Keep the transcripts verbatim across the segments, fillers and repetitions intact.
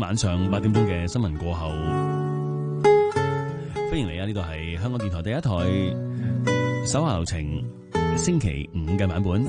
晚上八點鐘嘅新聞過後，歡迎嚟啊！呢度係香港電台第一台手下留情星期五嘅版本。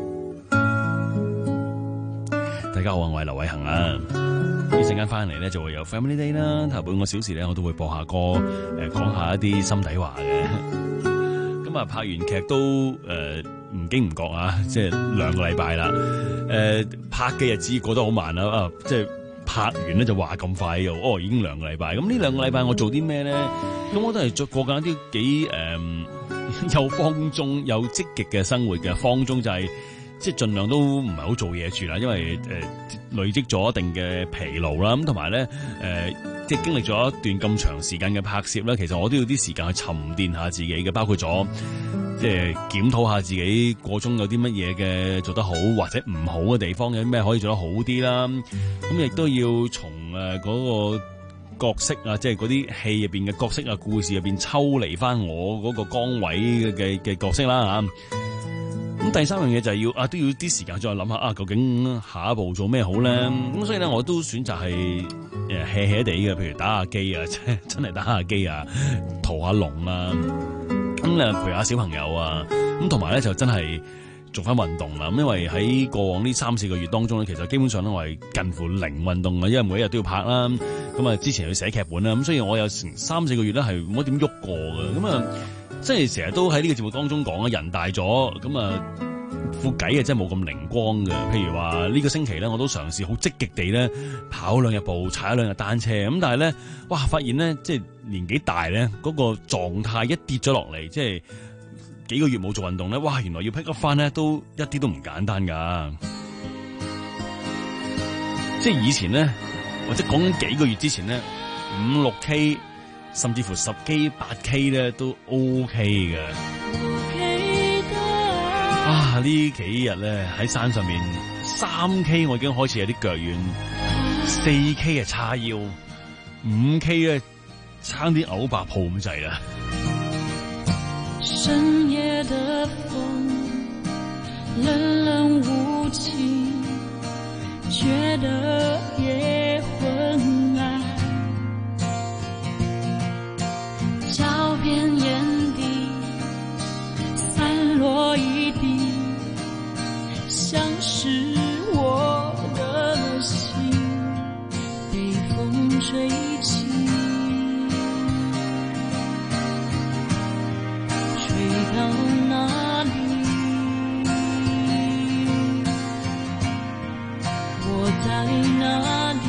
大家好啊，我係劉偉恒啊。呢陣間翻嚟咧就會有 Family Day 啦，頭半個小時咧我都會播下歌，誒、呃、講下一啲心底話嘅。咁啊拍完劇都誒唔經唔覺啊，即係兩個禮拜啦。誒、呃、拍嘅日子過得好慢啦，啊即係拍完咧就話咁快又哦已經兩個禮拜。咁呢兩個禮拜我做啲咩咧？咁我都係做過緊一啲幾誒又放縱又積極嘅生活嘅。放縱就係、是。即係盡量都唔係好做嘢住啦，因為誒、呃、累積咗一定嘅疲勞啦，咁同埋咧誒即係經歷咗一段咁長時間嘅拍攝咧，其實我都要啲時間去沉澱下自己嘅，包括咗即係檢討下自己個中有啲乜嘢嘅做得好或者唔好嘅地方，有啲咩可以做得好啲啦。咁亦都要從誒嗰個角色啊，即係嗰啲戲入邊嘅角色啊、故事入邊抽離翻我嗰個崗位嘅嘅角色啦嚇。咁第三樣嘢就係要啊，都要啲時間再諗下啊，究竟下一步做咩好咧？咁所以咧，我都選擇係誒 hea hea 地嘅，譬如打下機啊，真真係打下機啊，屠下龍啊，咁啊陪下小朋友啊，咁同埋咧就真係做翻運動啦。咁因為喺過往呢三四個月當中咧，其實基本上咧我係近乎零運動嘅，因為每一日都要拍啦。咁啊之前去寫劇本啦，咁所以我有成三四個月咧係冇乜點喐過嘅。咁啊即係成日都喺呢個節目當中講啊，人大咗，咁啊副計啊真係冇咁靈光嘅。譬如話呢個星期咧，我都嘗試好積極地咧跑兩日步，踩兩日單車。咁但係咧，哇發現咧即係年紀大咧，嗰個狀態一跌咗落嚟，即係幾個月冇做運動咧，哇原來要 pick up 翻咧都一啲都唔簡單噶。即係以前咧，或者講緊幾個月之前咧，五六 K。甚至乎十 K、八 K 咧都 OK 嘅。啊！呢幾日咧喺山上面三 K 我已經開始有啲腳軟，四 K 啊叉腰，五 K 咧差啲嘔白泡咁滯啦。深夜的風冷冷無情，覺得也昏暗。腳邊眼底散落一地，像是我的心被風吹起，吹到哪裡？我在哪裡？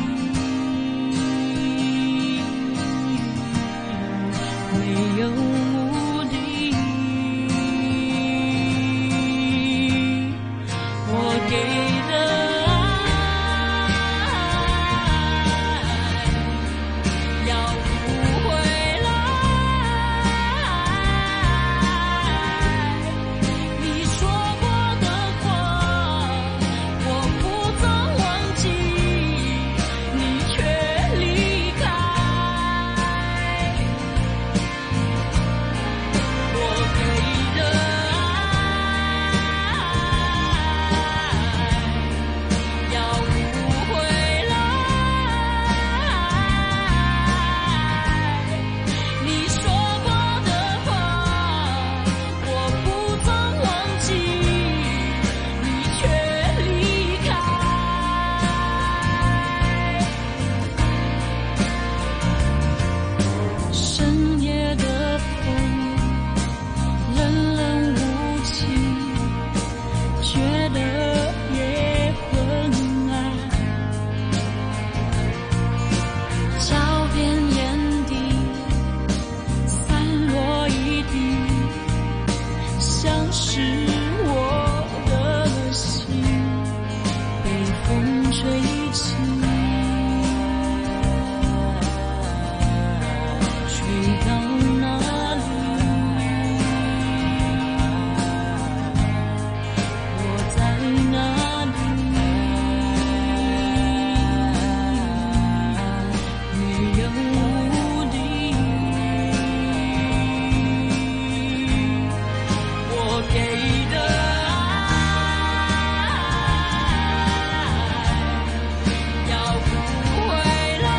沒有目的，我給的愛要不回來，你說過的話我不曾忘記，你卻離開。要不回來。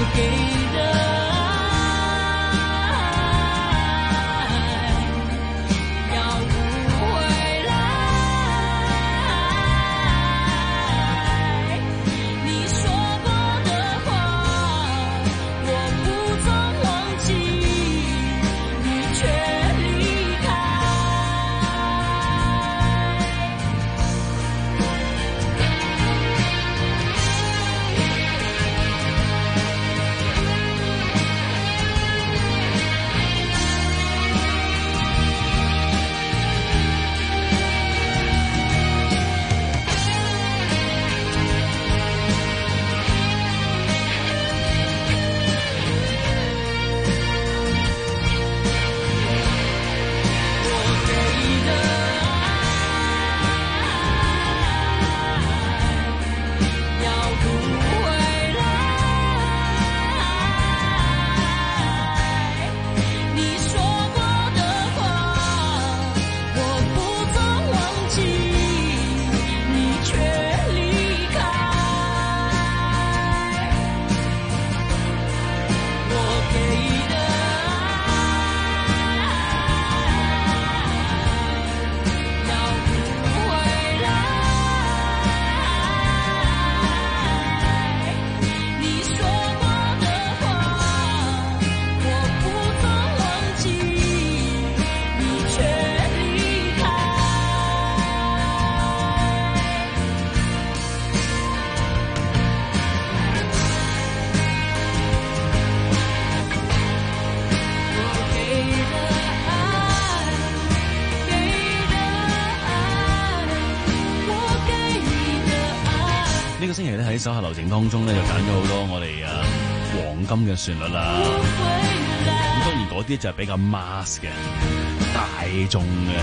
呢個星期咧喺手下留情當中咧，就揀咗好多我哋啊黃金嘅旋律啦。咁當然嗰啲就係比較 mass 嘅大眾嘅。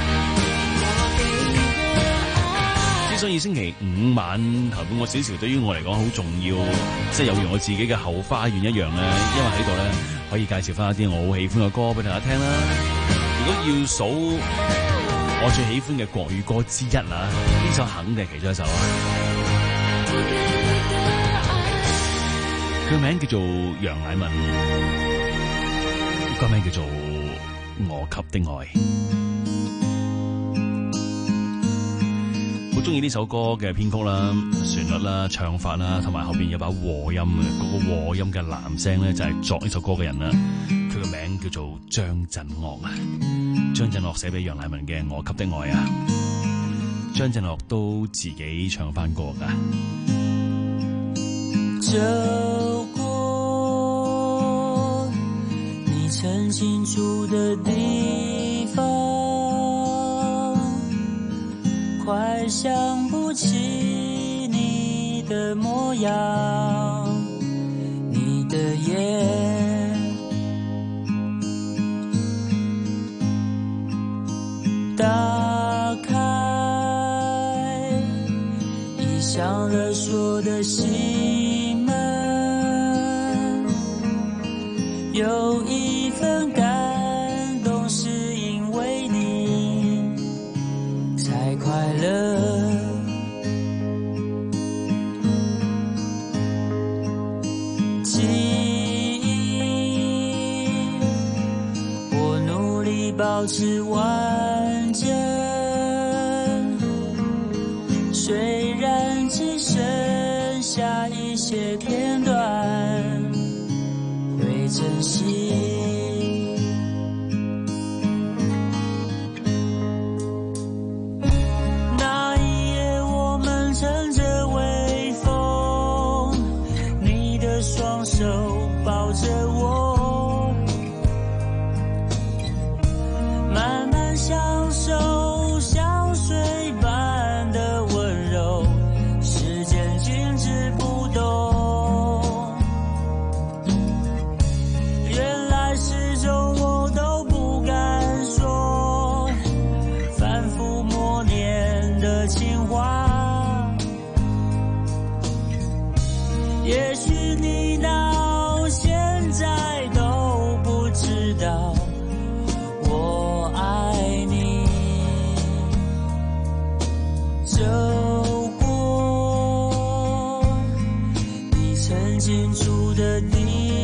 之所以星期五晚頭半個小時對於我嚟講好重要，即係有如我自己嘅後花園一樣咧，因為喺度咧可以介紹翻一啲我好喜歡嘅歌俾大家聽啦。如果要數我最喜歡嘅國語歌之一啊，呢首肯定係其中一首啊。佢名叫做楊乃文，歌名叫做《我給的愛》。好中意呢首歌嘅編曲啦、旋律啦、唱法啦，同埋後邊有把和音嘅，嗰、那個和音嘅男聲咧就係作呢首歌嘅人啦。佢嘅名叫做張震岳啊，張震岳寫俾楊乃文嘅《我給的愛》啊，張震岳都自己唱翻歌噶。 走過你曾經住的地方，快想不起你的模樣，你的眼打開，已上了鎖的心門，有一份感動是因為你才快樂，記憶我努力保持完整，雖然只剩下一些片段會珍惜，那一夜我們乘着微風，你的雙手抱着我，慢慢享受香水般的溫柔，時間靜止不動，原來始終我都不敢說，反覆默念的情話，也許你到現在都不知道我愛你，走過你曾經住的地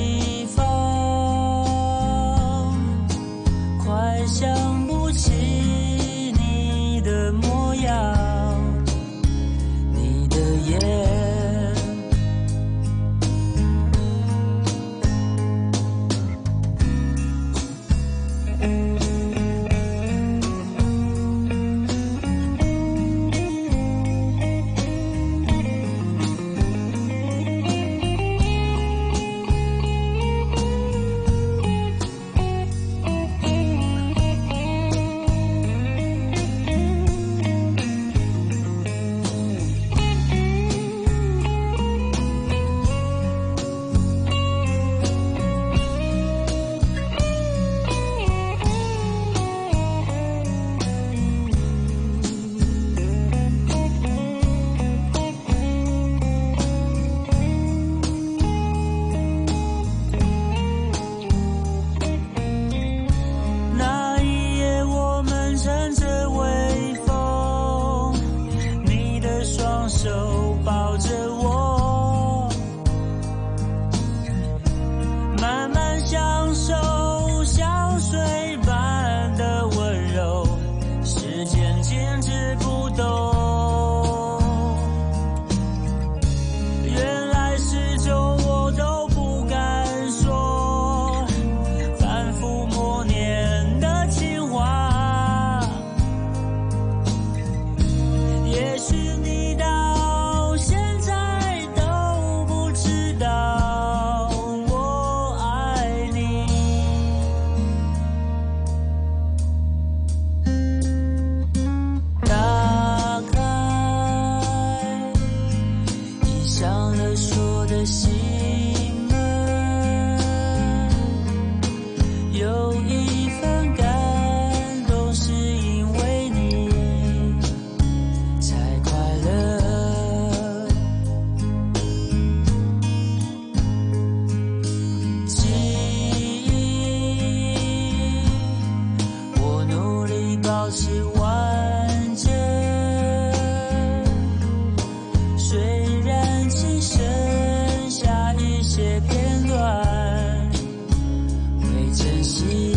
完，会珍惜。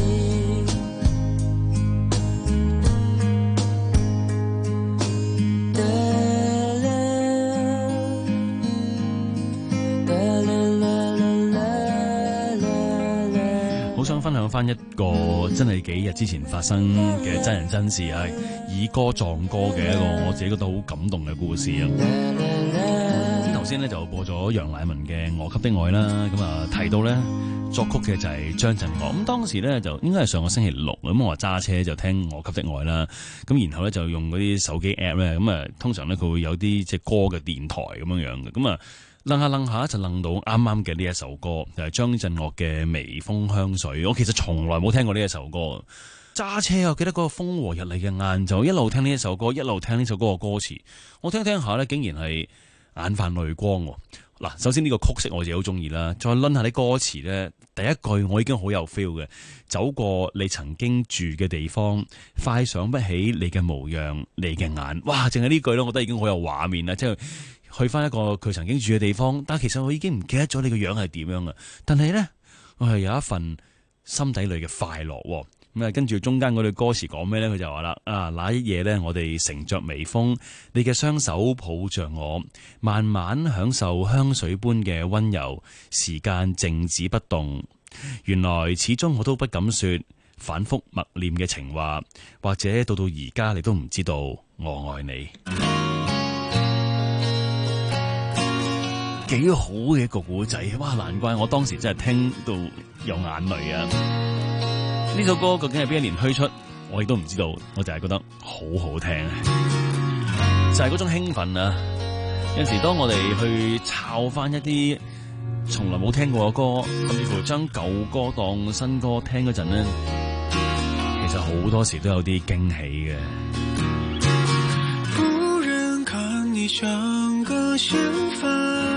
好想分享翻一個真係幾日之前發生嘅真人真事啊，以歌撞歌嘅一個我自己覺得好感動嘅故事啊。咁頭先咧就播咗楊乃文嘅《我給的愛》啦，咁啊提到咧作曲嘅就係張震岳。咁當時咧就應該係上個星期六，咁我揸車就聽《我給的愛》啦，咁然後咧就用嗰啲手機 app 咧，咁啊通常咧佢會有啲即係歌嘅電台咁樣樣嘅，咁啊。楞下楞下就楞到啱啱嘅呢一首歌，就係張震岳嘅《微風香水》。我其實從來冇聽過呢一首歌，揸車我記得嗰個風和日麗嘅晏晝，一路聽呢一首歌，一路聽呢首歌嘅歌詞，我聽聽下咧，竟然係眼泛淚光。嗱，首先呢個曲式我自己好中意啦，再掄下啲歌詞咧，第一句我已經好有 feel 嘅，走過你曾經住嘅地方，快想不起你嘅模樣，你嘅眼，哇！淨係呢句咧，我覺得已經好有畫面啦，即係。去翻一個佢曾經住嘅地方，但係其實我已經唔記得咗你個樣係點樣啦。但係咧，我係有一份心底裏嘅快樂。咁啊，跟住中間嗰句歌詞講咩咧？佢就話啦：啊，那一夜咧，我哋乘着微風，你嘅雙手抱着我，慢慢享受香水般嘅溫柔。時間靜止不動，原來始終我都不敢說反覆默念嘅情話，或者到到而家你都唔知道我愛你。幾好嘅一個古仔，哇！難怪我當時真係聽到有眼淚啊！呢首歌究竟係邊一年推出，我亦都唔知道，我就係覺得好好聽，就係嗰種興奮啊！有陣時當我哋去抄翻一啲從來冇聽過嘅歌，甚至乎將舊歌當新歌聽嗰陣咧，其實好多時都有啲驚喜嘅。 不忍看你像個相反，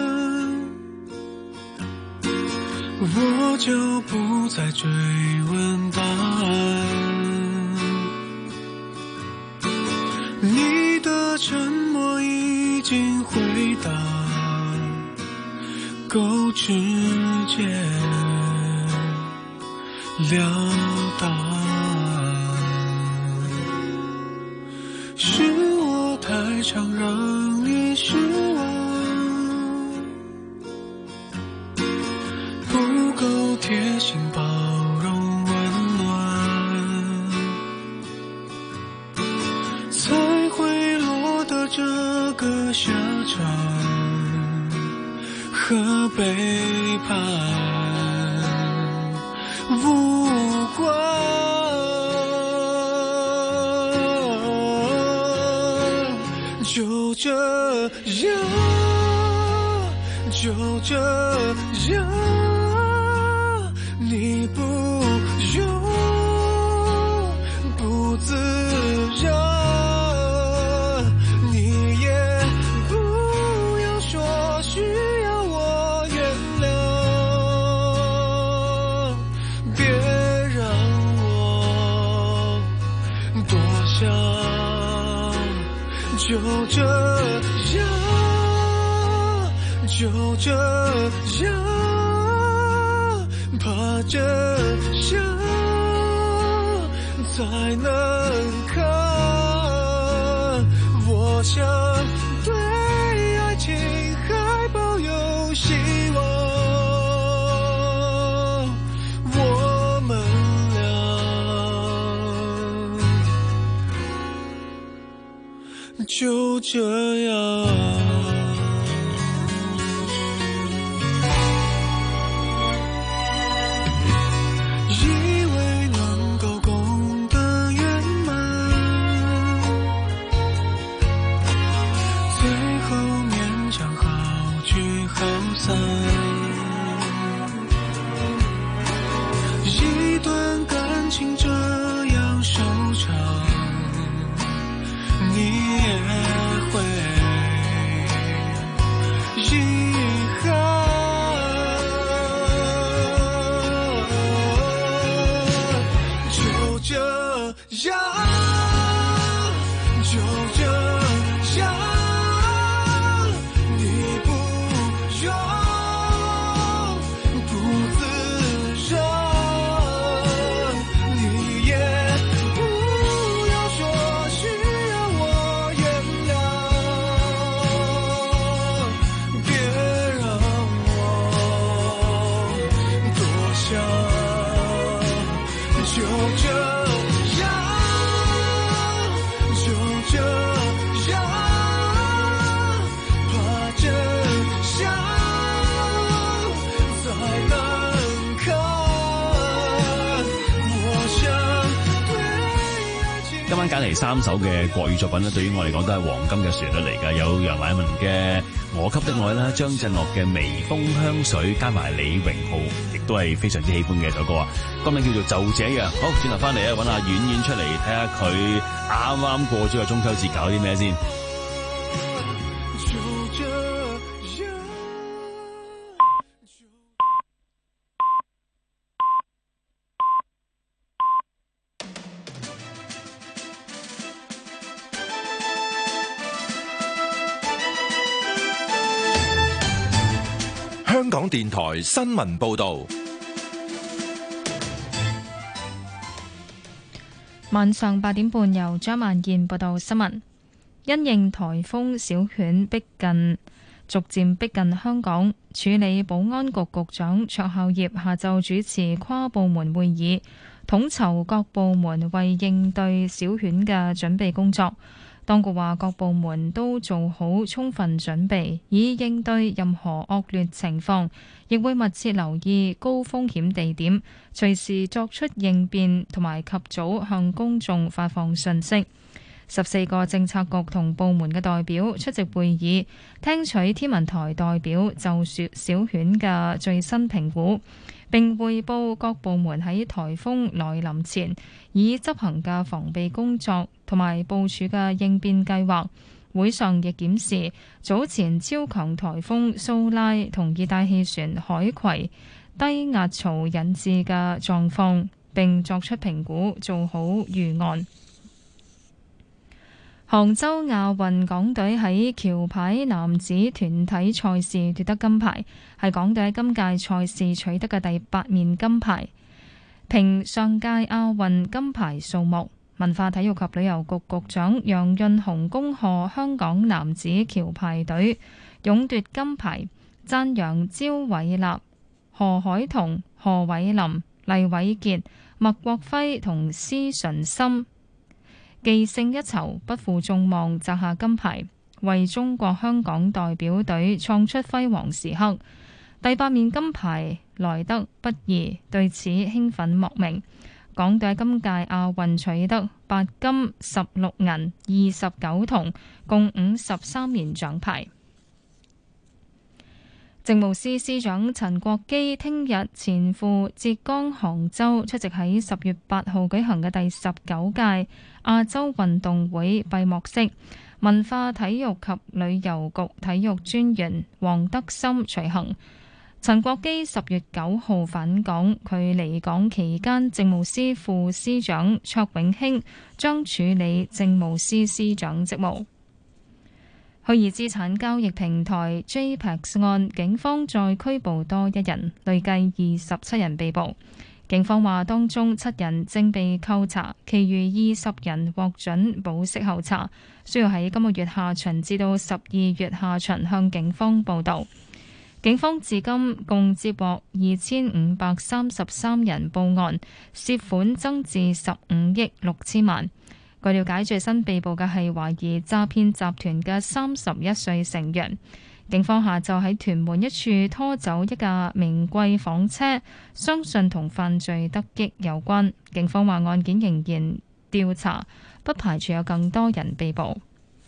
我就不再追問答案，你的沉默已經回答，夠直接了當，是我太常讓你失望，貼心包容溫暖，才會落得這個下場，和背叛無關。就這樣，就這樣，你不用不自然，你也不用說需要我原諒，別讓我多想，就這樣，就這樣，怕真相才能看，我想對愛情還抱有希望，我們倆就這樣。一段感情這樣收場，你也會啱揀嚟三首嘅國語作品咧，對於我嚟講都係黃金嘅旋律嚟㗎。有楊乃文嘅《我給的愛》啦，張震岳嘅《微風香水》，加埋李榮浩，亦都係非常之喜歡嘅一首歌啊。歌名叫做《就這樣》。好，轉頭翻嚟咧，揾阿婉婉出嚟睇下佢啱啱過咗個中秋節搞啲咩先。 香港電台新聞報道， 晚上八點半由張萬燕報道新聞。因應颱風小犬逼近，逐漸逼近香港，處理保安局局長卓孝業下晝主持跨部門會議，統籌各部門為應對小犬嘅準備工作。當局話各部門都做好充分準備，以應對任何惡劣情況，亦會密切留意高風險地點，隨時作出應變同埋及早向公眾發放信息。十四個政策局同部門嘅代表出席會議，聽取天文台代表就小犬嘅最新評估，並匯報各部門喺颱風來臨前已執行嘅防備工作同埋部署嘅應變計劃。會上亦檢視早前超強颱風蘇拉同熱帶氣旋海葵低壓槽引致嘅狀況，並作出評估，做好預案。杭州亞運港隊喺橋牌男子團體賽事奪得金牌，係港隊喺今屆賽事取得嘅第八面金牌，平上屆亞運金牌數目。文化體育及旅遊局局長楊潤雄恭賀香港男子橋牌隊勇奪金牌，讚揚焦偉立、何海彤、何偉林、黎偉傑、麥國輝同施純森技勝一籌，不負眾望摘下金牌，為中國香港代表隊創出輝煌時刻。第八面金牌來得不易，對此興奮莫名。港隊今屆亞運取得八金十六銀二十九銅，共五十三面獎牌。政務司司長陳國基聽日前赴浙江杭州出席喺十月八號舉行嘅第十九屆亞洲運動會閉幕式，文化體育及旅遊局體育專員黃德森隨行。陳國基十月九號返港，佢離港期間，政務司副司長卓永興將處理政務司司長職務。虛擬資產交易平台 J P E X 案，警方再拘捕多一人，累計二十七人被捕。警方話當中七人正被扣查，其餘二十人獲准保釋候查，需要喺今個月下旬至到十二月下旬向警方報到。警方至今共接獲二千五百三十三人報案，涉款增至十五億六千萬。據了解，最新被捕嘅係懷疑詐騙集團嘅三十一歲成員。警方下晝喺屯門一處拖走一架名貴房車，相信同犯罪得益有關。警方話案件仍然調查，不排除有更多人被捕。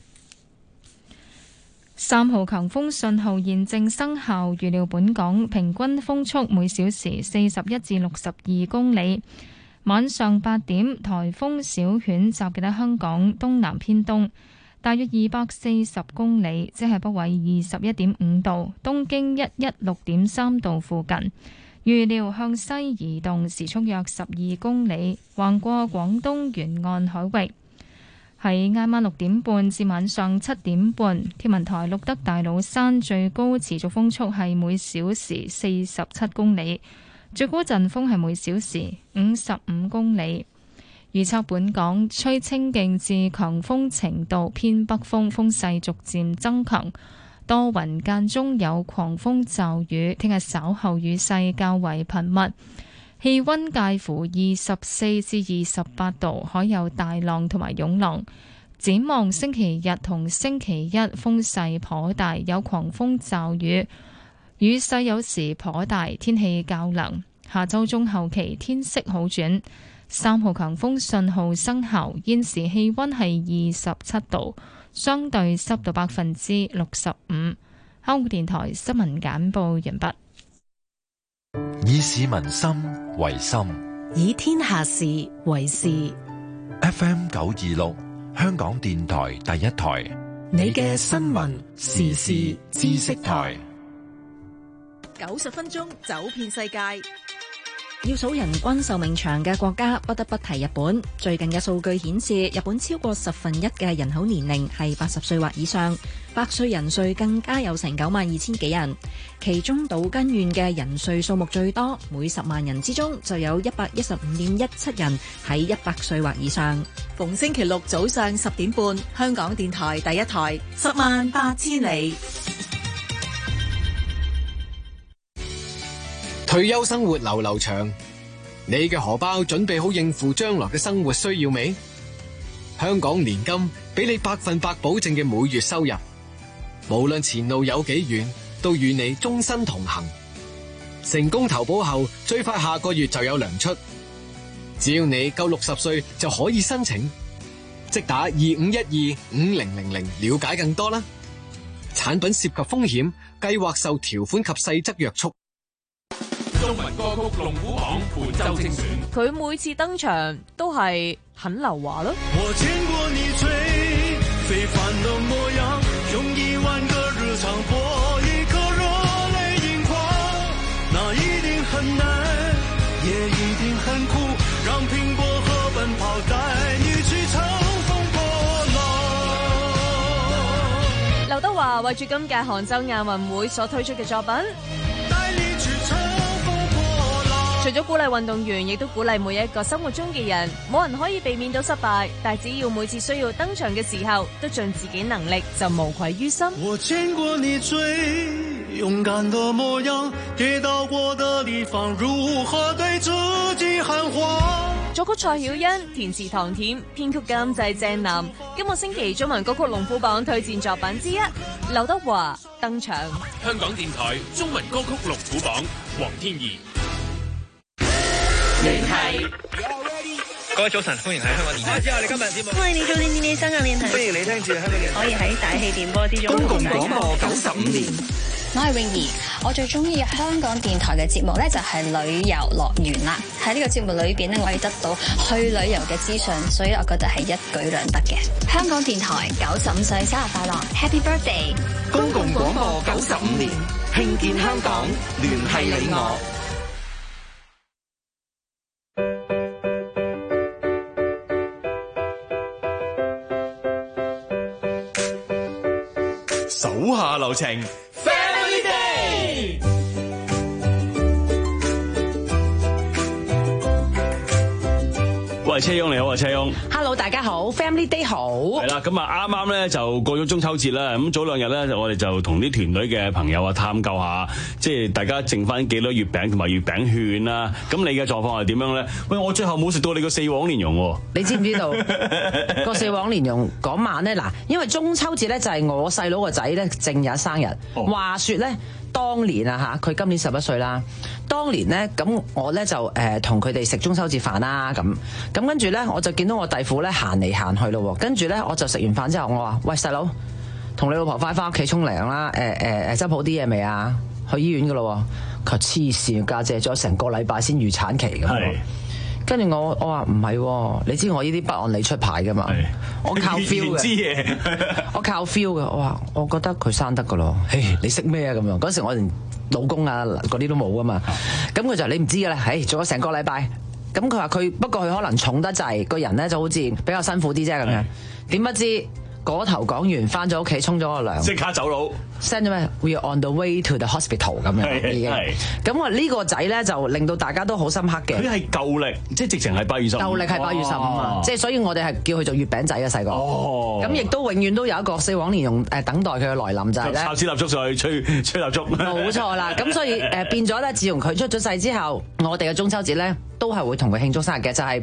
三號強風信號現正生效，預料本港平均風速每小時四十一至六十二公里。晚上八點，颱風小犬集結喺香港東南偏東，大約二百四十公里，即係北緯二十一點五度，東經一一六點三度附近。預料向西移動，時速約十二公里，橫過廣東沿岸海域。喺挨晚六點半至晚上七點半，天文台錄得大老山最高持續風速係每小時四十七公里，最高陣風係每小時五十五公里。預測本港吹清勁至強風程度，偏北風，風勢逐漸增強，多雲間中有狂風驟雨。聽日稍後雨勢較為頻密，氣溫介乎二十四至二十八度，海有大浪同埋湧浪。展望星期日同星期一風勢頗大，有狂風驟雨，雨勢有時頗大，天氣較涼。下周中後期天色好轉， 三號強風信號生效。現時氣溫係二十七度，相對濕度百分之六十五。香港電台新聞簡報完畢。 以市民心為心， 以天下事為事。 F M 九二六，香港電台第一台， 你嘅新聞時事知識台， 九十分鐘走遍世界。 要數人均壽命長嘅國家，不得不提日本。最近嘅數據顯示，日本超過十分一嘅人口年齡係八十歲或以上，百歲人數更加有成九萬二千幾人。其中島根縣嘅人數數目最多，每十萬人之中就有一百一十五點一七人喺一百歲或以上。 逢星期六早上十點半，香港電台第一台，十萬八千里。 退休生活流流長，你嘅荷包準備好應付將來嘅生活需要未？香港年金俾你百分百保證嘅每月收入，無論前路有幾遠，都與你終身同行。成功投保後，最快下個月就有糧出。只要你夠六十歲就可以申請，即打二五一二五零零零了解更多啦。產品涉及風險，計劃受條款及細則約束。 中文歌曲龍虎榜本周精選， 佢每次登場都係很劉華咯。 我見過你最非凡的模樣，用一萬個日常搏一顆熱淚盈眶，那一定很難，也一定很苦，讓蘋果核奔跑帶你去乘風破浪。 劉德華為住今屆杭州亞運會所推出嘅作品， 帶你去乘除咗鼓勵運動員，亦都鼓勵每一個生活中嘅人。冇人可以避免到失敗，但只要每次需要登場嘅時候，都盡自己能力，就無愧於心。 我見過你最勇敢的模樣，跌倒過的地方，如何對自己喊話。 作曲蔡曉欣，填詞唐恬，編曲監製鄭南。今個星期中文歌曲龍虎榜推薦作品之一，劉德華登場。 香港電台中文歌曲龍虎榜，黃天頤。 聯繫，各位早晨，歡迎喺香港電台。之後你今日節目， 歡迎你做電電香港聯繫， 歡迎你聽住香港電台。 可以喺大氣電波之中。 公共廣播九十五年， 我係泳兒，我最中意香港電台嘅節目咧就係旅遊樂園啦。喺呢個節目裏邊咧，我可以得到去旅遊嘅資訊，所以我覺得係一舉兩得嘅。香港電台九十五歲生日快樂 ，Happy Birthday！ 公共廣播九十五年，慶建香港，聯繫你我。 手下留情 ，Family Day。 喂，車翁你好啊，車翁。 Hello， 大家好 ，Family Day 好。 係啦，咁啊啱啱咧就過咗中秋節啦，咁早兩日咧我哋就同啲團隊嘅朋友啊探究下，即係大家剩翻幾多月餅同埋月餅券啦。咁你嘅狀況係點樣咧？喂，我最後冇食到你個四黃蓮蓉喎。 你知唔知道個四黃蓮蓉嗰晚咧？嗱，因為中秋節咧就係我細佬個仔咧正日生日。哦、話說咧。當年啊嚇，佢今年十一歲啦。當年咧，咁我咧就誒同佢哋食中秋節飯啦，咁咁跟住咧，我就見到我弟婦咧行嚟行去咯。跟住咧，我就食完飯之後，我話：喂，細佬，同你老婆快翻屋企沖涼啦！誒誒誒，執好啲嘢未啊？去醫院噶咯。佢話黐線，家姐咗成個禮拜先預產期咁。跟住我，我話唔係，你知我呢啲不按理出牌噶嘛？我靠 feel 嘅，我靠 feel 嘅。我話我覺得佢生得噶咯。嘿，你識咩啊？咁樣嗰時我連老公啊嗰啲都冇噶嘛。咁佢就你唔知噶啦。唉，做咗成個禮拜。咁佢話佢不過佢可能重得滯，個人咧就好似比較辛苦啲啫咁樣。點不知嗰頭講完，翻咗屋企沖咗個涼， 即刻走佬 send 咗咩 ？We are on the way to the hospital 咁樣已經。咁我呢個仔咧就令到大家都好深刻嘅。 佢係舊歷，即係直情係八月十五。 舊歷係八月十五啊！即係所以我哋係叫佢做月餅仔嘅細個。哦。咁亦都永遠都有一個四黃蓮蓉誒等待佢嘅來臨就係咧。 插支蠟燭上去吹吹蠟燭。 冇錯啦！咁所以誒變咗咧，自從佢出咗世之後，我哋嘅中秋節咧都係會同佢慶祝生日嘅，就係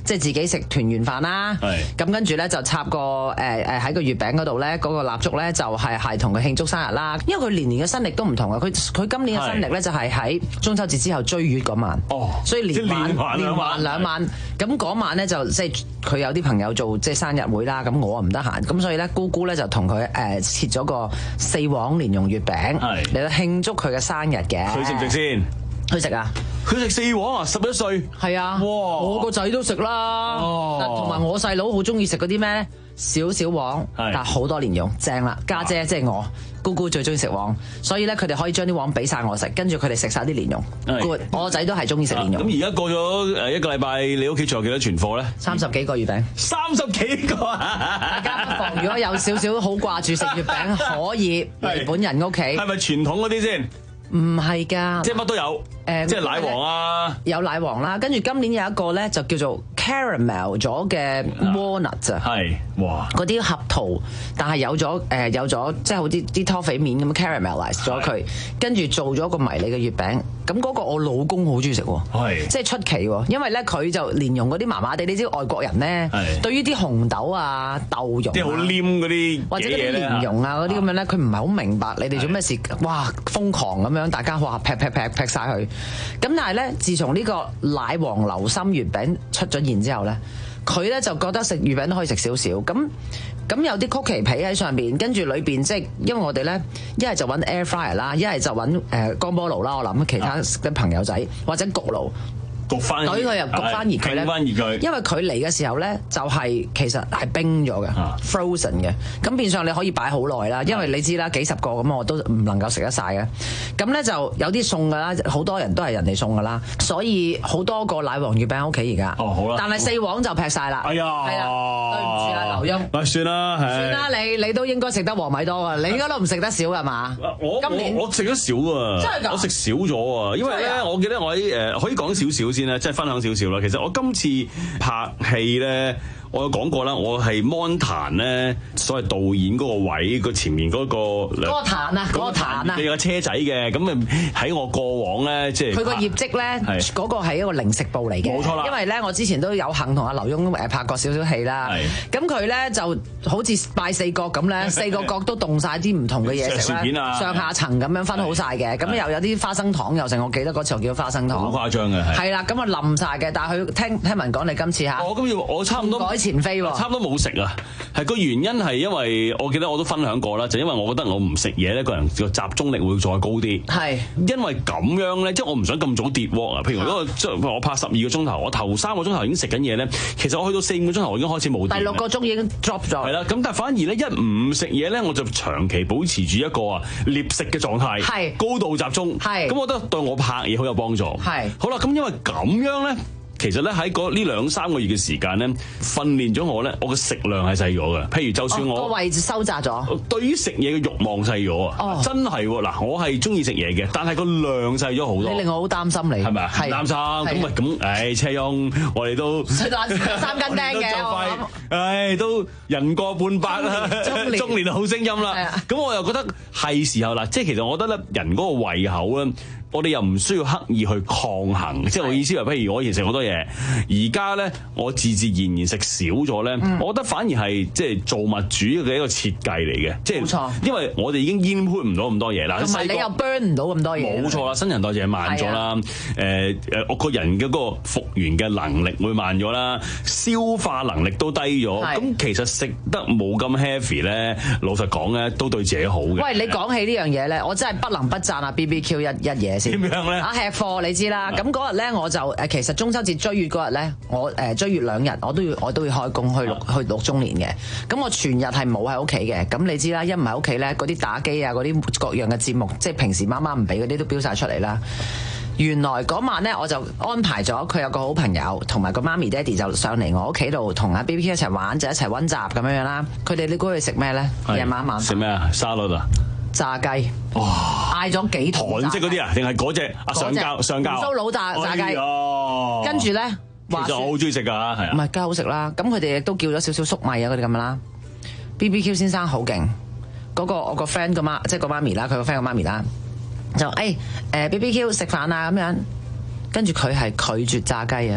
即係自己食團圓飯啦。咁跟住咧就插個誒誒喺個月餅嗰度咧，嗰、嗰個蠟燭咧就係係同佢慶祝生日啦。因為佢年年嘅新曆都唔同啊，佢佢今年嘅新曆咧就係喺中秋節之後追月嗰晚。哦，所以連晚連晚兩晚，咁嗰晚咧就即係佢有啲朋友做即係生日會啦，咁我唔得閒，咁所以咧姑姑咧就同佢誒切咗個四黃蓮蓉月餅嚟到慶祝佢嘅生日嘅。 佢食唔食先？ 佢食啊！ 佢食四黃啊！十一歲。 係啊！哇！我個仔都食啦。哦。同埋我細佬好中意食嗰啲咩咧？少少黃，但係好多蓮蓉，正啦！家姐即係我姑姑最中意食黃，所以咧佢哋可以將啲黃俾晒我食，跟住佢哋食晒啲蓮蓉。good，我個仔都係中意食蓮蓉。 咁而家過咗誒一個禮拜，你屋企仲有幾多存貨咧？ 三十幾個月餅。三十幾個啊！大家不妨如果有少少好掛住食月餅，可以嚟本人屋企。 係咪傳統嗰啲先？ 唔係㗎， 即係乜都有。誒，即係奶黃啊， 有奶黃啦。跟住今年有一個咧，就叫做 caramel 咗嘅 walnut 啊， 係哇， 嗰啲合桃，但係有咗誒有咗即係好啲啲拖肥面咁 caramelize 咗佢，跟住做咗個迷你嘅月餅。咁嗰個我老公好中意食喎，係即係出奇喎，因為咧佢就蓮蓉嗰啲麻麻地，你知外國人咧對於啲紅豆啊、豆蓉即係好黏嗰啲或者嗰啲蓮蓉啊嗰啲咁樣咧，佢唔係好明白你哋做咩事，哇瘋狂咁樣，大家哇劈劈劈劈晒佢。咁但係咧，自從呢個奶黃流心月餅出咗現之後咧，佢咧就覺得食月餅都可以食少少。咁咁有啲曲奇皮喺上邊，跟住裏邊即係因為我哋咧一係就揾 air fryer 啦，一係就揾誒光波爐啦。我諗其他嘅朋友仔或者焗爐。 焗翻， 懟佢又焗翻熱佢咧， 翻熱佢。因為佢嚟嘅時候咧，就係、是、其實係冰咗嘅、啊、，frozen 嘅。咁變相你可以擺好耐啦，因為你知啦，幾十個咁我都唔能夠食得晒嘅。咁咧就有啲送㗎啦，好多人都係人哋送㗎啦，所以好多個奶黃月餅喺屋企而家。哦，好啦。但係四黃就劈晒啦。哎呀，係啦，對唔住啦，劉墉。 咪算啦， 算啦，你你都應該食得黃米多啊，你應該都唔食得少係嘛？ 我今年我食得少啊， 真係㗎， 我食少咗啊，因為咧，我記得我喺誒可以講少少先啦，即係分享少少啦。其實我今次拍戲咧，我有講過啦，我係 mon 壇咧，所謂導演嗰個位個前面嗰個嗰個壇啊，嗰個壇啊， 你有個車仔嘅，咁啊喺我過往咧，即係佢個業績咧，嗰個係一個零食部嚟嘅， 冇錯啦。 因為咧，我之前都有幸同阿劉墉誒拍過少少戲啦，咁佢咧就好似拜四角咁咧，四個角都凍晒啲唔同嘅嘢食啦，上下層咁樣分好晒嘅，咁又有啲花生糖又成，我記得嗰次我叫花生糖， 好誇張嘅係， 係啦，咁啊冧晒嘅，但係佢聽聽聞講你今次嚇， 我今次我差唔多改前非喎， 差唔多冇食啊，係個原因係因為我記得我都分享過啦，就因為我覺得我唔食嘢咧，個人個集中力會再高啲，係因為咁樣咧，即係我唔想咁早跌鑊啊。譬如如果我拍十二個鐘頭，我頭三個鐘頭已經食緊嘢咧，其實我去到四五個鐘頭我已經開始冇電， 第六個鐘已經 drop 咗， 係啦。咁但係反而咧一唔食嘢咧，我就長期保持住一個啊獵食嘅狀態，係高度集中，係咁，我覺得對我拍嘢好有幫助，係好啦。咁因為咁樣咧。其實咧喺嗰呢兩三個月嘅時間咧，訓練咗我咧，我嘅食量係細咗嘅。譬如就算我個、 哦、位置收窄咗， 對於食嘢嘅慾望細咗啊！哦、真係喎嗱，我係中意食嘢嘅，但係個量細咗好多。 你令我好擔心你， 係咪啊？係擔心咁咪咁？唉，車翁，我哋都三斤釘嘅， 唉，都人過半百啦，中年好聲音啦。咁我又覺得係時候啦，即係其實我覺得咧，人嗰個胃口咧。我哋又唔需要刻意去抗衡，即係我意思話，譬如我以前食好多嘢，而家咧我自自然然食少咗咧，嗯、我覺得反而係即係造物主嘅一個設計嚟嘅，即係冇錯，因為我哋已經 input 唔到咁多嘢啦， 同埋你又 burn 唔到咁多嘢， 冇錯啦，新陳代謝慢咗啦，誒誒、呃，我個人嘅嗰個復原嘅能力會慢咗啦，消化能力都低咗，咁其實食得冇咁 heavy 咧，老實講咧都對自己好嘅。 喂，你講起呢樣嘢咧，我真係不能不讚啊 B B Q 一一嘢。 點樣咧？ 啊，吃貨你知啦，咁嗰日咧我就誒，其實中秋節追月嗰日咧，我誒追月兩日，我都要我都要開工去六去六週年嘅。咁我全日係冇喺屋企嘅。咁你知啦，一唔喺屋企咧，嗰啲打機啊，嗰啲各樣嘅節目，即係平時媽媽唔俾嗰啲都飆晒出嚟啦。原來嗰晚咧，我就安排咗佢有個好朋友同埋個媽咪爹哋就上嚟我屋企度同阿 B B Q 一齊玩，就一齊溫習咁樣樣啦。佢哋你估佢食咩咧？夜晚晚食咩啊？沙律啊！ 炸雞，哇！嗌咗幾桶韓式嗰啲啊，定係嗰隻啊上膠上膠蘇佬炸炸雞，跟住咧， 其實我好中意食㗎，係啊， 唔係梗係好食啦。咁佢哋亦都叫咗少少粟米啊嗰啲咁樣啦。B B Q 先生好勁，嗰個我個 friend 個媽，即係個媽咪啦，佢個 friend 個媽咪啦，就誒誒 B B Q 食飯啊咁樣，跟住佢係拒絕炸雞啊。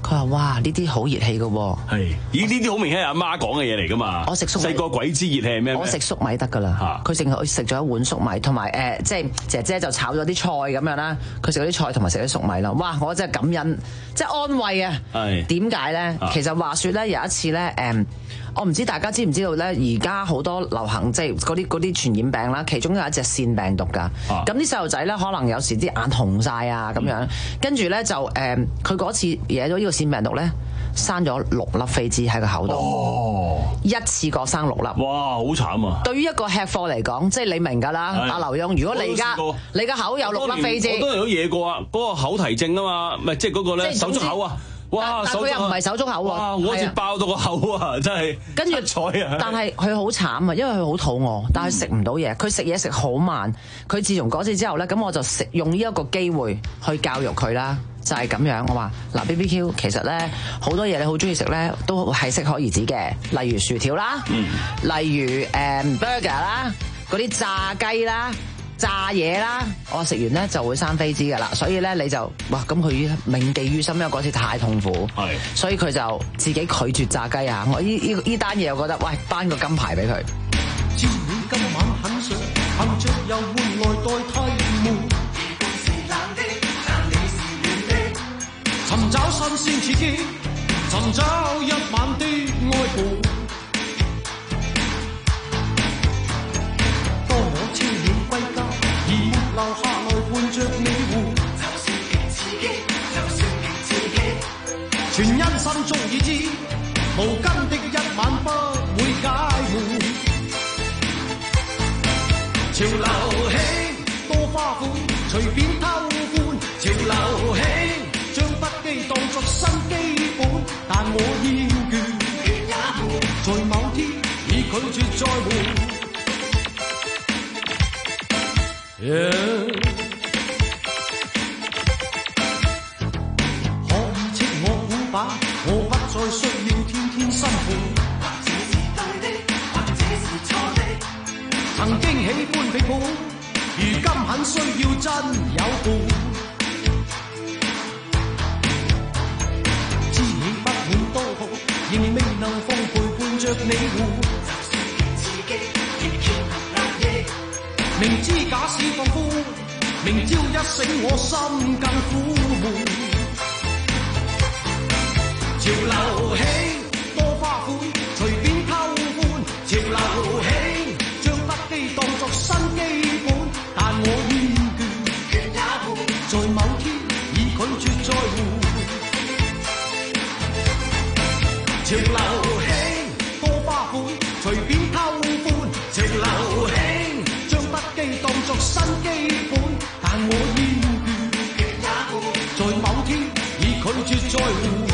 佢話：哇，呢啲好熱氣嘅喎。 係，咦？呢啲好明顯係阿媽講嘅嘢嚟㗎嘛。 我食粟米， 細個鬼知熱氣係咩？ 我食粟米得㗎啦。佢淨係食咗一碗粟米，同埋誒，即係姐姐就炒咗啲菜咁樣啦。佢食嗰啲菜同埋食啲粟米啦。哇！我真係感恩，即係安慰啊。係點解咧？其實話説咧，有一次咧，誒。我唔知大家知唔知道咧？而家好多流行即係嗰啲嗰啲傳染病啦，其中有一隻腺病毒㗎。咁啲細路仔咧，可能有時啲眼紅晒啊咁樣，跟住咧就誒，佢嗰次惹咗呢個腺病毒咧，生咗六粒飛滋喺個口度。哦，一次過生六粒。哇，好慘啊！對於一個吃貨嚟講，即係你明㗎啦，阿劉墉，如果你而家你個口有六粒飛滋， 我都有惹過啊！嗰個口蹄症啊嘛，唔係即係嗰個咧手足口啊。哇！ 但佢又唔係手足口喎， 哇！我好似爆到個口啊，真係跟住彩啊！ 但係佢好慘啊，因為佢好肚餓，但係食唔到嘢，佢食嘢食好慢。佢自從嗰次之後咧，咁我就食用呢一個機會去教育佢啦，就係咁樣。我話嗱 B B Q 其實咧好多嘢你好中意食咧，都係適可而止嘅，例如薯條啦，嗯、例如誒、嗯、burger 啦，嗰啲炸雞啦。炸嘢啦，我食完咧就會生飛滋㗎啦，所以咧你就哇咁佢銘記於心，因為嗰次太痛苦，係，所以佢就自己拒絕炸雞啊！我呢呢呢單嘢，我覺得喂頒個金牌俾佢。 知你今晚很想憑着遊玩來代替悶，是冷的，但你是暖的，尋找新鮮刺激，尋找一晚的愛伴。當我清醒歸家，而沒留下來伴着你玩，就算極刺激，就算極刺激，全因心中已知，無根的一晚不會解悶。潮流興多花款，隨便偷歡。潮流興將不羈當作新基本，但我厭倦，倦也悶，在某天已拒絕再換。Yeah. 可以斥我古板，我不再需要天天心悶。或者是對的，或者是錯的。曾經喜歡被捧，如今很需要真有伴。知你不滿多好，仍未能放陪伴着你玩。就算極刺激，亦缺乏壓抑。明知假使放寬，明朝一醒我心更苦悶。潮流興多花款，隨便偷歡。潮流興將不羈當作新基本，但我厭倦，倦也悶，在某天已拒絕再換。潮流興多花款，隨便偷歡。潮流興當作新基本，但我厭倦，倦也悶，在某天已拒絕再換。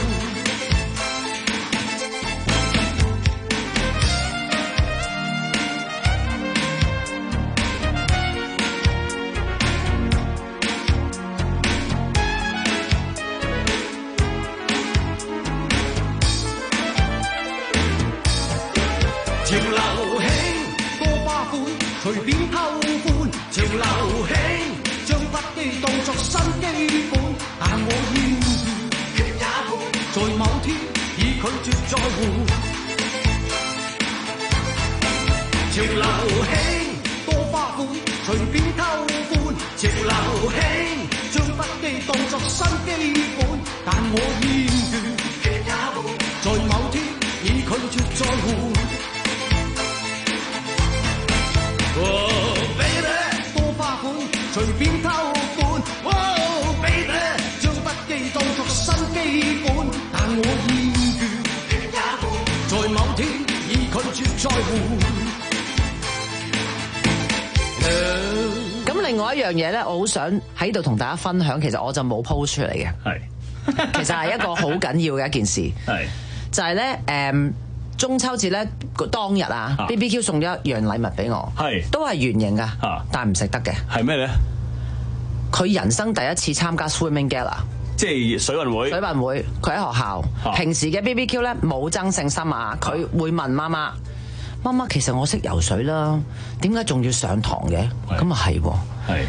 潮流興多花款，隨便偷歡。潮流興將不羈當作新基本，但我厭倦，倦也悶，在某天已拒絕再換。潮流興多花款，隨便偷歡。潮流興將不羈當作新基本，但我厭倦，倦也悶，在某天已拒絕再換。Oh, baby， 多花款，隨便偷歡。Oh, baby， 將不羈當作新基本，但我厭倦，倦也悶，在某天已拒絕再換。 咁另外一樣嘢咧，我好想喺度同大家分享，其實我就冇 post 出嚟嘅。係，其實係一個好緊要嘅一件事。係，就係咧誒。中秋節咧當日啊 ，B B Q 送咗一樣禮物俾我，係都係圓形噶，但係唔食得嘅。係咩咧？佢人生第一次參加 swimming gala， 即係水運會。水運會，佢喺學校，啊、平時嘅 B B Q 咧冇爭勝心啊，佢會問媽媽：媽媽，其實我識游水啦，點解仲要上堂嘅？咁啊係喎，係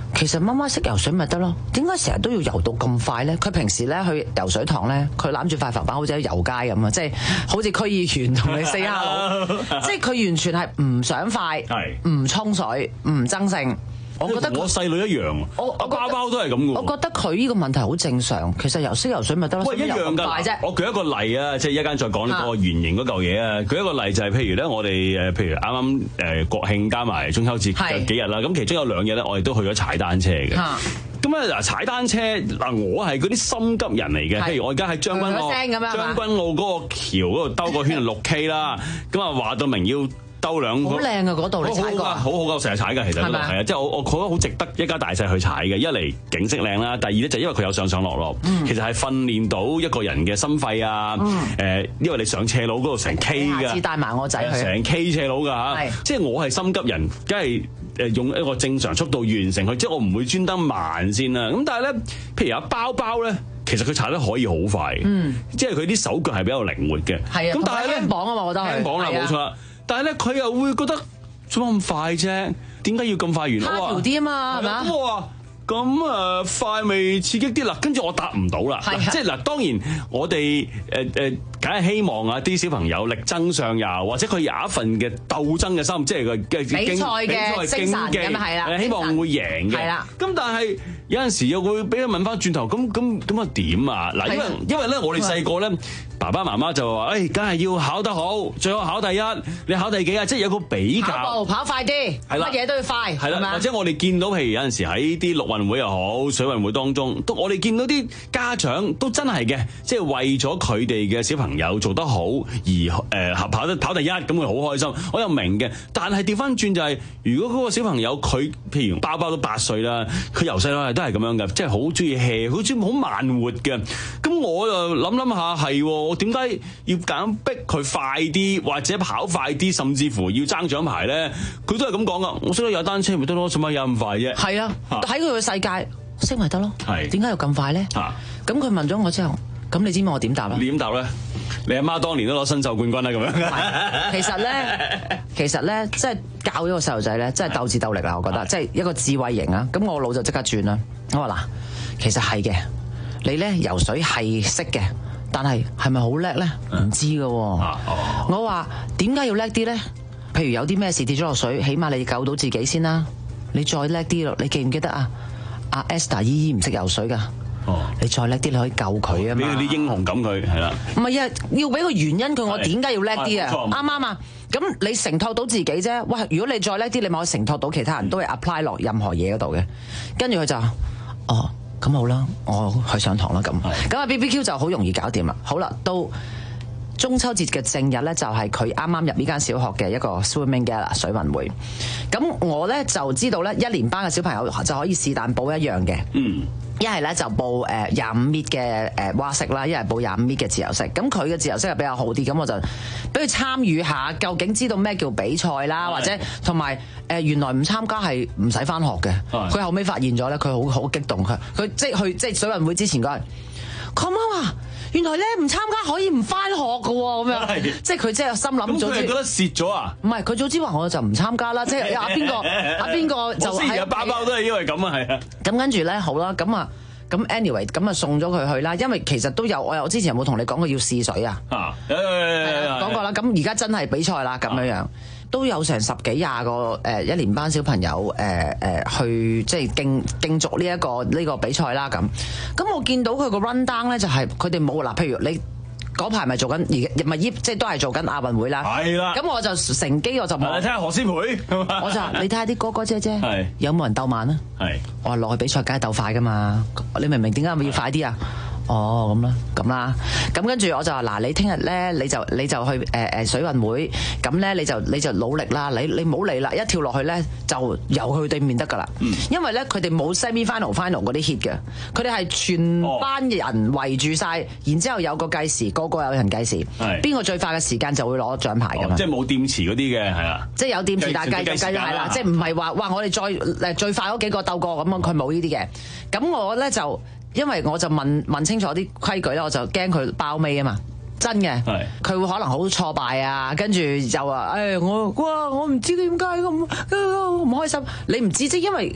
其實媽媽識游水咪得咯，點解成日都要游到咁快咧？佢平時咧去游水堂咧，佢攬住塊浮板好似喺遊街咁啊，即係好似區議員同你 say hello， 即係佢完全係唔想快，唔沖水，唔增性。我覺得我細女一樣， 我阿包包都係咁嘅。 我覺得佢呢個問題好正常，其實游識游水咪得咯， 喂一樣㗎。 快啫。 我舉一個例啊，即係一間再講呢個圓形嗰嚿嘢啊。舉一個例就係譬如咧，我哋誒譬如啱啱誒國慶加埋中秋節嘅幾日啦，咁其中有兩日咧，我哋都去咗踩單車嘅。咁啊嗱，踩單車嗱，我係嗰啲心急人嚟嘅。譬如我而家喺將軍澳將軍澳嗰個橋嗰度兜個圈六 K 啦，咁啊話到明要兜兩好靚啊！嗰度你踩過， 好好㗎，成日踩㗎，其實係啊，即係我我覺得好值得一家大細去踩嘅。一嚟景色靚啦，第二咧就因為佢有上上落落，嗯、其實係訓練到一個人嘅心肺啊。誒、嗯，因為你上斜路嗰度成 K 㗎， 下次帶埋我仔去， 成 K 斜路㗎嚇。即係我係心急人，梗係誒用一個正常速度完成佢，即係我唔會專登慢先啦。咁但係咧，譬如阿包包咧。其實佢踩得可以好快，嗯、即係佢啲手腳係比較靈活嘅。係啊，咁但係咧輕磅啊嘛，我覺得輕磅啦，冇錯。但係咧，佢又會覺得做乜咁快啫？點解要咁快完？ 蝦條啲啊嘛，係嘛？ 哇！咁啊快咪刺激啲啦，跟住我答唔到啦。即係嗱，當然我哋誒誒，梗係希望啊啲小朋友力爭上游，或者佢有一份嘅鬥爭嘅心，即係佢嘅比賽嘅精神咁係啦。 希望會贏嘅。係啦。咁但係有陣時又會俾佢問翻轉頭，咁咁咁啊點啊？嗱，因為因為咧，我哋細個咧，爸爸媽媽就話：誒，梗係要考得好，最好考第一。你考第幾啊？即係有個比較。 跑步跑快啲，乜嘢都要快。 係啦，或者我哋見到，譬如有陣時喺啲陸運會又好，水運會當中，都我哋見到啲家長都真係嘅，即係為咗佢哋嘅小朋友做得好而誒跑得跑第一，咁佢好開心。我又明嘅，但係調翻轉就係，如果嗰個小朋友佢譬如包包都八歲啦，佢由細到大都係咁樣嘅，即係好中意 hea， 好中意好慢活嘅。咁我又諗諗下，係我點解要揀逼佢快啲，或者跑快啲，甚至乎要爭獎牌咧？佢都係咁講噶。我識得踩單車咪得咯，做乜有咁快啫？係啊， 喺佢嘅世界。識咪得咯？ 係點解要咁快咧？咁佢問咗我之後，咁你知唔知我點答啦？ 你點答咧？你阿媽當年都攞新秀冠軍啦，咁樣。 其實咧，其實咧，即係教咗個細路仔咧，即係鬥智鬥力啦。我覺得，即係一個智慧型啊。咁我腦就即刻轉啦。我話嗱，其實係嘅，你咧游水係識嘅，但係係咪好叻咧？唔知噶。我話點解要叻啲咧？譬如有啲咩事跌咗落水，起碼你救到自己先啦。你再叻啲咯，你記唔記得啊？阿 Esther 姨姨唔識游水噶，哦、你再叻啲，你可以救佢啊嘛！ 俾佢啲英雄感佢，係啦。 唔係啊，要俾個原因佢，我點解要叻啲啊？啱唔啱啊？咁你承托到自己啫。喂，如果你再叻啲，你咪可以承托到其他人都係 apply 落任何嘢嗰度嘅。跟住佢就，哦，咁好啦，我去上堂啦咁。咁啊 B B Q 就好容易搞掂啦。好啦，到中秋節嘅正日咧，就係佢啱啱入呢間小學嘅一個 swimming gala 水運會。咁我咧就知道咧，一年班嘅小朋友就可以是但報一樣嘅。嗯。一係咧就報誒廿五米嘅誒蛙式啦，一係報廿五米嘅自由式。咁佢嘅自由式係比較好啲，咁我就俾佢參與下，究竟知道咩叫比賽啦，或者同埋誒原來唔參加係唔使翻學嘅。佢後尾發現咗咧，佢好好激動，佢佢即係去即係水運會之前嗰日，佢媽話。原來咧唔參加可以唔翻學㗎喎，咁樣，即係佢即係心諗早知。咁佢係覺得蝕咗啊？ 唔係，佢早知話我就唔參加啦，即係阿邊個阿邊個就係。我知包包都係因為咁啊，係啊。 咁跟住咧，好啦，咁啊，咁 anyway，咁啊送咗佢去啦，因為其實都有我有之前有冇同你講過要試水啊？啊，講過啦，咁而家真係比賽啦，咁樣樣。都有成十幾廿個誒一年班小朋友誒誒去即係競競逐呢一個呢個比賽啦咁。咁我見到佢個 run down 咧就係佢哋冇嗱，譬如你嗰排咪做緊而咪依即係都係做緊亞運會啦。係啦。咁我就乘機我就望。 睇下何詩蓓。 我就話你睇下啲哥哥姐姐有冇人鬥慢啊？係。我話落去比賽梗係鬥快噶嘛，你明唔明點解要快啲啊？哦，咁啦，咁啦，咁跟住我就話嗱，你聽日咧你就你就去誒誒、呃、水運會，咁咧你就你就努力啦，你你唔好理啦，一跳落去咧就由佢對面得噶啦，嗯、因為咧佢哋冇 semi final final 嗰啲 hit 嘅，佢哋係全班人圍住晒，哦、然之後有個計時，個個有人計時，邊個最快嘅時間就會攞獎牌噶嘛， 哦、即係冇掂池嗰啲嘅係啦， 即係有掂池但係計就計係啦，即係唔係話哇我哋再誒最快嗰幾個鬥過咁樣，佢冇呢啲嘅，咁我咧就。因為我就問問清楚啲規矩咧，我就驚佢包尾啊嘛，真嘅，佢會可能好挫敗啊，跟住就話誒、哎、我哇我唔知點解咁唔開心，你唔知即係因為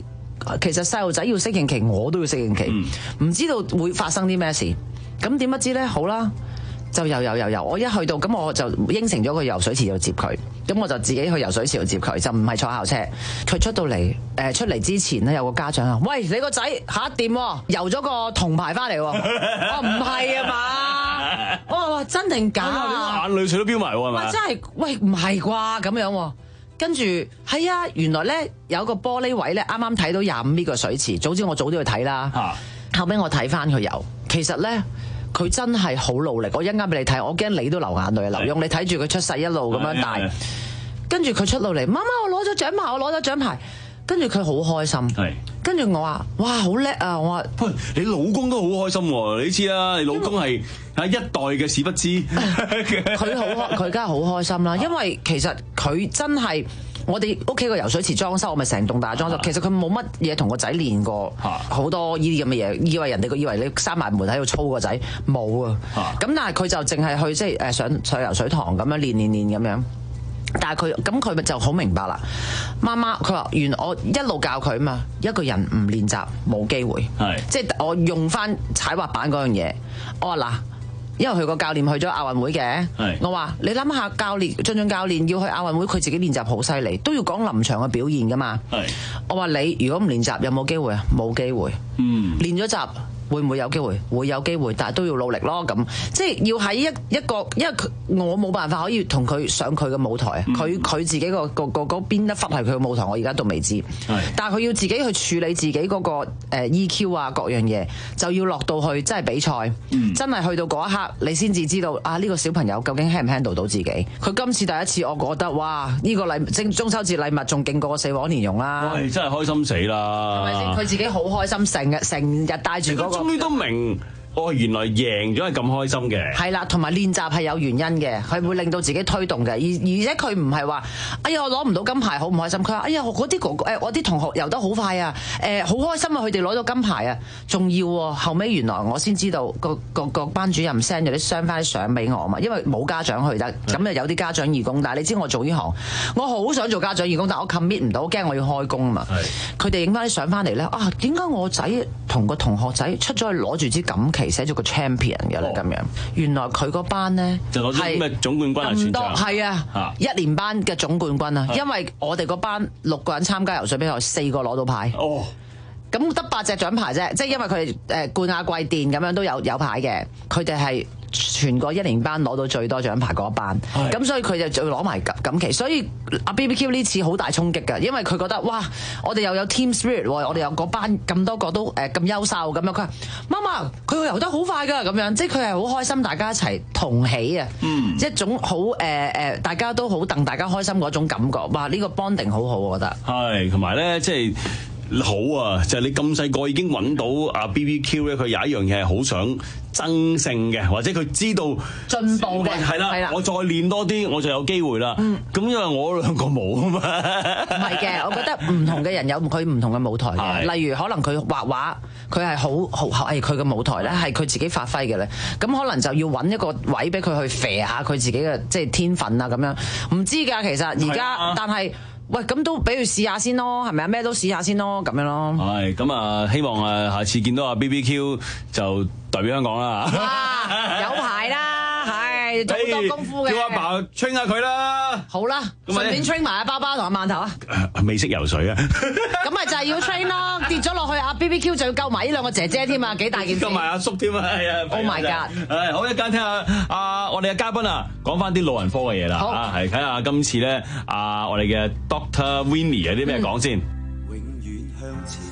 其實細路仔要適應期，我都要適應期，唔、嗯、知道會發生啲咩事。咁點不知咧？好啦。就游游游游，我一去到咁我就應承咗佢游水池度接佢，咁我就自己去游水池度接佢，就唔係坐校車。佢出到嚟，誒、呃、出嚟之前咧有個家長啊，喂，你個仔下一掂，游咗個銅牌翻嚟喎，我唔係啊嘛，我話真定假啊？ 眼淚水都飆埋喎，係咪？ 真係，喂唔係啩咁樣？跟住係啊，原來咧有個玻璃位咧，啱啱睇到廿五米個水池，早知我早啲去睇啦。啊、後尾我睇翻佢游，其實咧。佢真係好努力，我一陣間俾你睇，我驚你都流眼淚啊！劉墉，你睇住佢出世一路咁樣大，跟住佢出到嚟，媽媽我攞咗獎牌，我攞咗獎牌，跟住佢好開心，跟住我話：哇，好叻啊！我話： 喂，你老公都好開心喎，你知啊，你老公係啊一代嘅史不知， 佢好開，佢梗係好開心啦，因為其實佢真係。我哋屋企個游水池裝修，我咪成棟大裝修。其實佢冇乜嘢同個仔練過，好多呢啲咁嘅嘢。以為人哋個以為你閂埋門喺度操個仔，冇啊。咁但係佢就淨係去即係誒上上游水堂咁樣練練練咁樣。但係佢咁佢咪就好明白啦。媽媽佢話：原來我一路教佢嘛，一個人唔練習冇機會。係即係我用翻踩滑板嗰樣嘢。我話嗱。因為佢個教練去咗亞運會嘅，我話你諗下教練俊俊教練要去亞運會，佢自己練習好犀利，都要講臨場嘅表現噶嘛。我話你如果唔練習有冇機會啊？冇機會。嗯，練咗習。會唔會有機會？會有機會，但係都要努力咯。咁即係要喺一一個，因為佢我冇辦法可以同佢上佢嘅舞台啊。佢佢、嗯、自己個個個嗰邊一忽係佢嘅舞台，我而家都未知。但係佢要自己去處理自己嗰個誒 E Q 啊各樣嘢，就要落到去真係比賽，嗯、真係去到嗰一刻，你先至知道啊呢、呢個小朋友究竟 handle 唔 handle 到自己。佢今次第一次，我覺得哇呢、呢個禮中中秋節禮物仲勁過四黃蓮蓉啦。 喂，真係開心死啦！ 係咪先？佢自己好開心，成日成日帶住嗰個。 終於都明，哦，原來贏咗係咁開心嘅。 係啦，同埋練習係有原因嘅，佢會令到自己推動嘅。而而且佢唔係話，哎呀我攞唔到金牌好唔開心。佢話，哎呀嗰啲哥哥誒，我啲同學游得好快啊，誒好開心啊，佢哋攞到金牌啊，仲要喎。後尾原來我先知道個個個班主任 send 咗啲相翻啲相俾我嘛，因為冇家長去得，咁啊有啲家長義工，但係你知我做呢行，我好想做家長義工，但我 commit 唔到，驚我要開工啊嘛。佢哋影翻啲相翻嚟咧，啊點解我仔同個同學仔出咗去攞住支錦旗？寫咗個 champion 嘅咧咁樣，原來佢嗰班咧就攞咗咩總冠軍咁多，係啊，啊一年班嘅總冠軍啊，因為我哋嗰班六個人參加游水比賽，四個攞到牌。哦，咁得八隻獎牌啫，即係因為佢哋誒冠亞季殿咁樣都有有牌嘅，佢哋係全個一年班攞到最多獎牌嗰一班，咁所以佢就就攞埋錦旗，所以阿 B B Q 呢次好大衝擊㗎，因為佢覺得哇，我哋又有 team spirit，我哋有嗰班咁多個都誒咁優秀咁樣，佢話媽媽佢游得好快㗎咁樣，即係佢係好開心，大家一齊同喜啊，嗯、一種好誒誒，大家都好戥大家開心嗰種感覺，哇！呢、呢個 bonding 好好，我覺得係同埋咧，即係。好啊，就係、是、你咁細個已經揾到阿 B B Q 咧，佢有一樣嘢係好想爭勝嘅，或者佢知道進步嘅， 係啦，啦我再練多啲，我就有機會啦。咁、嗯、因為我兩個冇啊嘛， 唔係嘅，我覺得唔同嘅人有佢唔同嘅舞台嘅，例如可能佢畫畫，佢係好好係佢嘅舞台咧，係佢自己發揮嘅咧，咁可能就要揾一個位俾佢去肥下佢自己嘅即係天分啊咁樣，唔知㗎其實而家，啊、但係。喂，咁都俾佢試下先咯，係咪啊？咩都試下先咯，咁樣咯。 係，咁啊，希望啊，下次見到阿 B B Q 就代表香港啦。 哇，有排啦，係做好多功夫嘅。 叫阿爸 train 下佢啦。 好啦，順便 train 埋阿包包同阿饅頭啊。 未識游水啊。 咁咪就係要 train 咯，跌咗落去阿 B B Q 就要救埋呢兩個姐姐添啊，幾大件事。救埋阿叔添啊，係啊。Oh my god！ 係好，一陣聽下阿我哋嘅嘉賓啊，講翻啲老人科嘅嘢啦。好啊，係睇下今次咧，阿我哋嘅 Doctor Winnie 有啲咩講先？ 永遠向前，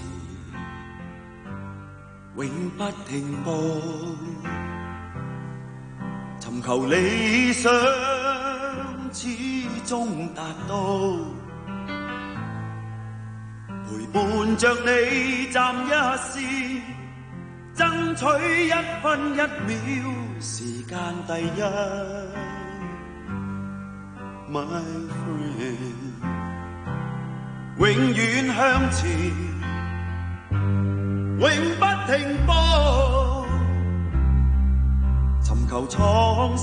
永不停步，尋求理想，始終達到。陪伴着你站一線，爭取一分一秒，時間第一 ，My friend。永遠向前，永不停步，尋求創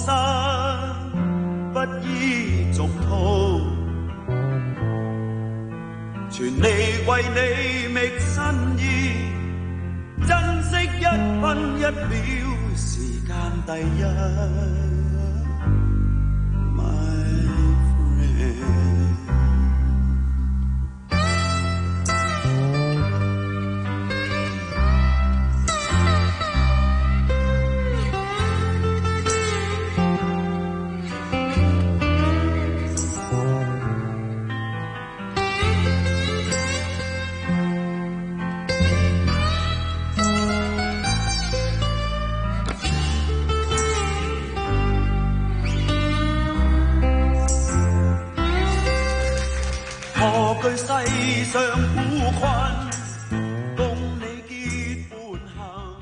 新，不依俗套，傳全力為你覓新意，珍惜一分一秒，時間第一。何懼世上苦困，共你結伴行。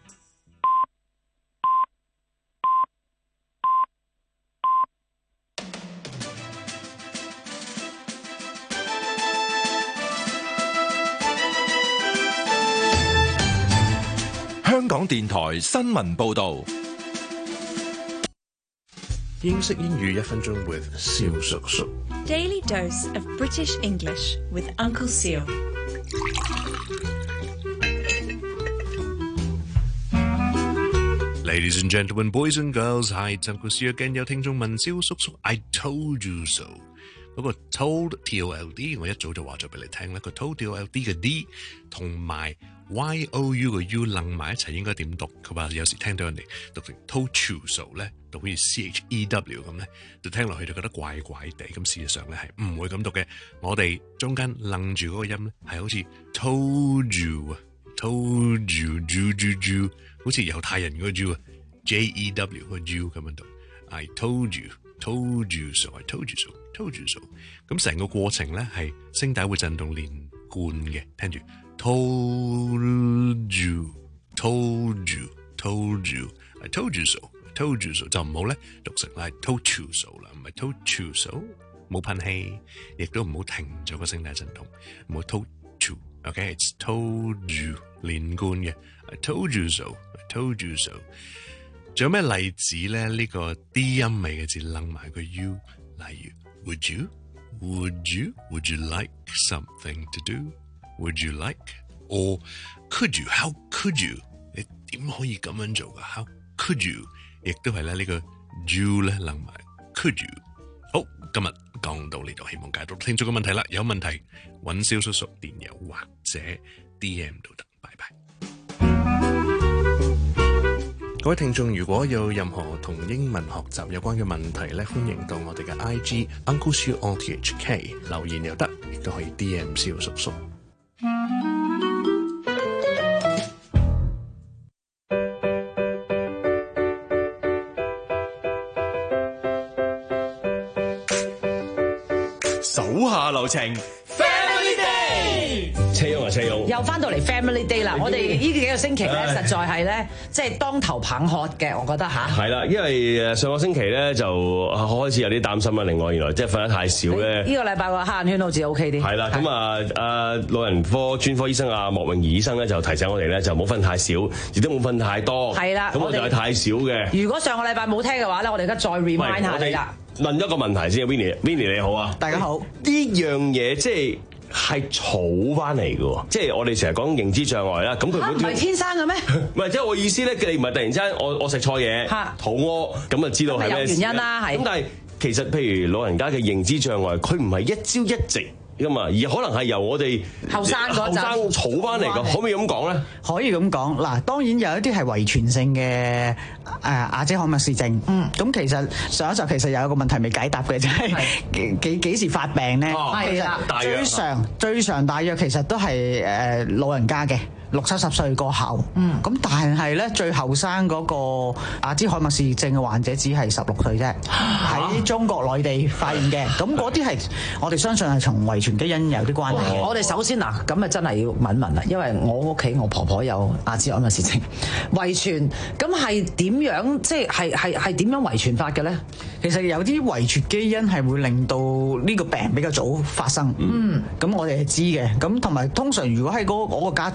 香港電台新聞報導。 英式英語一分鐘 with 蕭叔叔。 Daily dose of British English with Uncle Seal. Ladies and gentlemen, boys and girls, hi, it's Uncle Seal again. 有聽眾問蕭叔叔 I told you so. 嗰個 told T O L D 我一早就話咗俾你聽啦。個 told T O L D 嘅 D 同埋 Y O U 嘅 U 楞埋一齊應該點讀？佢話有時聽到人哋讀成 told you so 咧，讀好似 C H E W 咁咧，就聽落去就覺得怪怪地。咁事實上咧係唔會咁讀嘅。我哋中間楞住嗰個音咧係好似 told you 啊 ，told you ju ju ju， 好似猶太人嗰個 Jew 啊 ，J E W 個 U 咁樣讀。I told you。Told you so, I told you so, told you so。咁成個過程咧係聲帶會震動連貫嘅，聽住 told you, told you, told you, I told you so, I told you so 就唔好咧讀成 I told you so 啦，唔係 told you so， 冇噴氣，亦都唔好停咗個聲帶震動，唔好 told you，OK，it's told you 連貫嘅 I told you so, I told you so。仲有咩例子咧？呢、這個 D 音尾嘅字楞埋個 U， 例如 Would you? Would you? Would you like something to do? Would you like? Or could you? How could you? 你點可以咁樣做噶 ？How could you? 亦都係咧呢個 U 咧楞埋 Could you? 好，今日講到呢度，希望解答聽眾嘅問題啦。有問題揾蕭叔叔電郵或者 D M 都得。拜拜。各位聽眾，如果有任何同英文學習有關嘅問題咧，歡迎到我哋嘅 I G Uncle Siu on T H K 留言又得，亦都可以 D M 蕭叔叔。 手下留情。車勇啊，車勇又翻到嚟 Family Day 啦！我哋呢幾個星期咧，實在係咧，即係當頭棒喝嘅，我覺得吓。 係啦，因為誒上個星期咧就開始有啲擔心啦。另外，原來即係瞓得太少咧。 呢個禮拜個黑眼圈好似 OK 啲。 係啦，咁啊啊老人科專科醫生啊莫永儀醫生咧就提醒我哋咧就冇瞓太少，亦都冇瞓太多。 係啦， 咁我就係太少嘅。 如果上個禮拜冇聽嘅話咧，我哋而家再 remind 下你啦。 問一個問題先 ，Winnie，Winnie 你好啊。 大家好。 呢樣嘢即係。係儲翻嚟嘅喎，即係我哋成日講認知障礙啦。咁佢唔係天生嘅咩？ 唔係，即係我意思咧，你唔係突然之間我我食錯嘢，肚屙咁啊，知道係咩事？有原因啦，係。咁但係其實譬如老人家嘅認知障礙，佢唔係一朝一夕噶嘛，而可能係由我哋後生嗰陣儲翻嚟嘅，可唔可以咁講咧？ 可以咁講嗱，當然有一啲係遺傳性嘅誒亞茲海默氏症。嗯，咁其實上一集其實有一個問題未解答嘅，就係幾幾幾時發病咧？ 哦， 其實最常最常大約其實都係誒老人家嘅。六七十歲過後，嗯，咁但係咧最後生嗰個亞茲海默氏症嘅患者只係十六歲啫，喺中國內地發現嘅，咁嗰啲係我哋相信係同遺傳基因有啲關係嘅。 我哋首先嗱，咁啊真係要問問啦，因為我屋企我婆婆有亞茲海默氏症遺傳，咁係點樣即係係係係點樣遺傳法嘅咧？ 其實有啲遺傳基因係會令到呢個病比較早發生，嗯，咁我哋係知嘅，咁同埋通常如果喺嗰嗰個家族裏邊。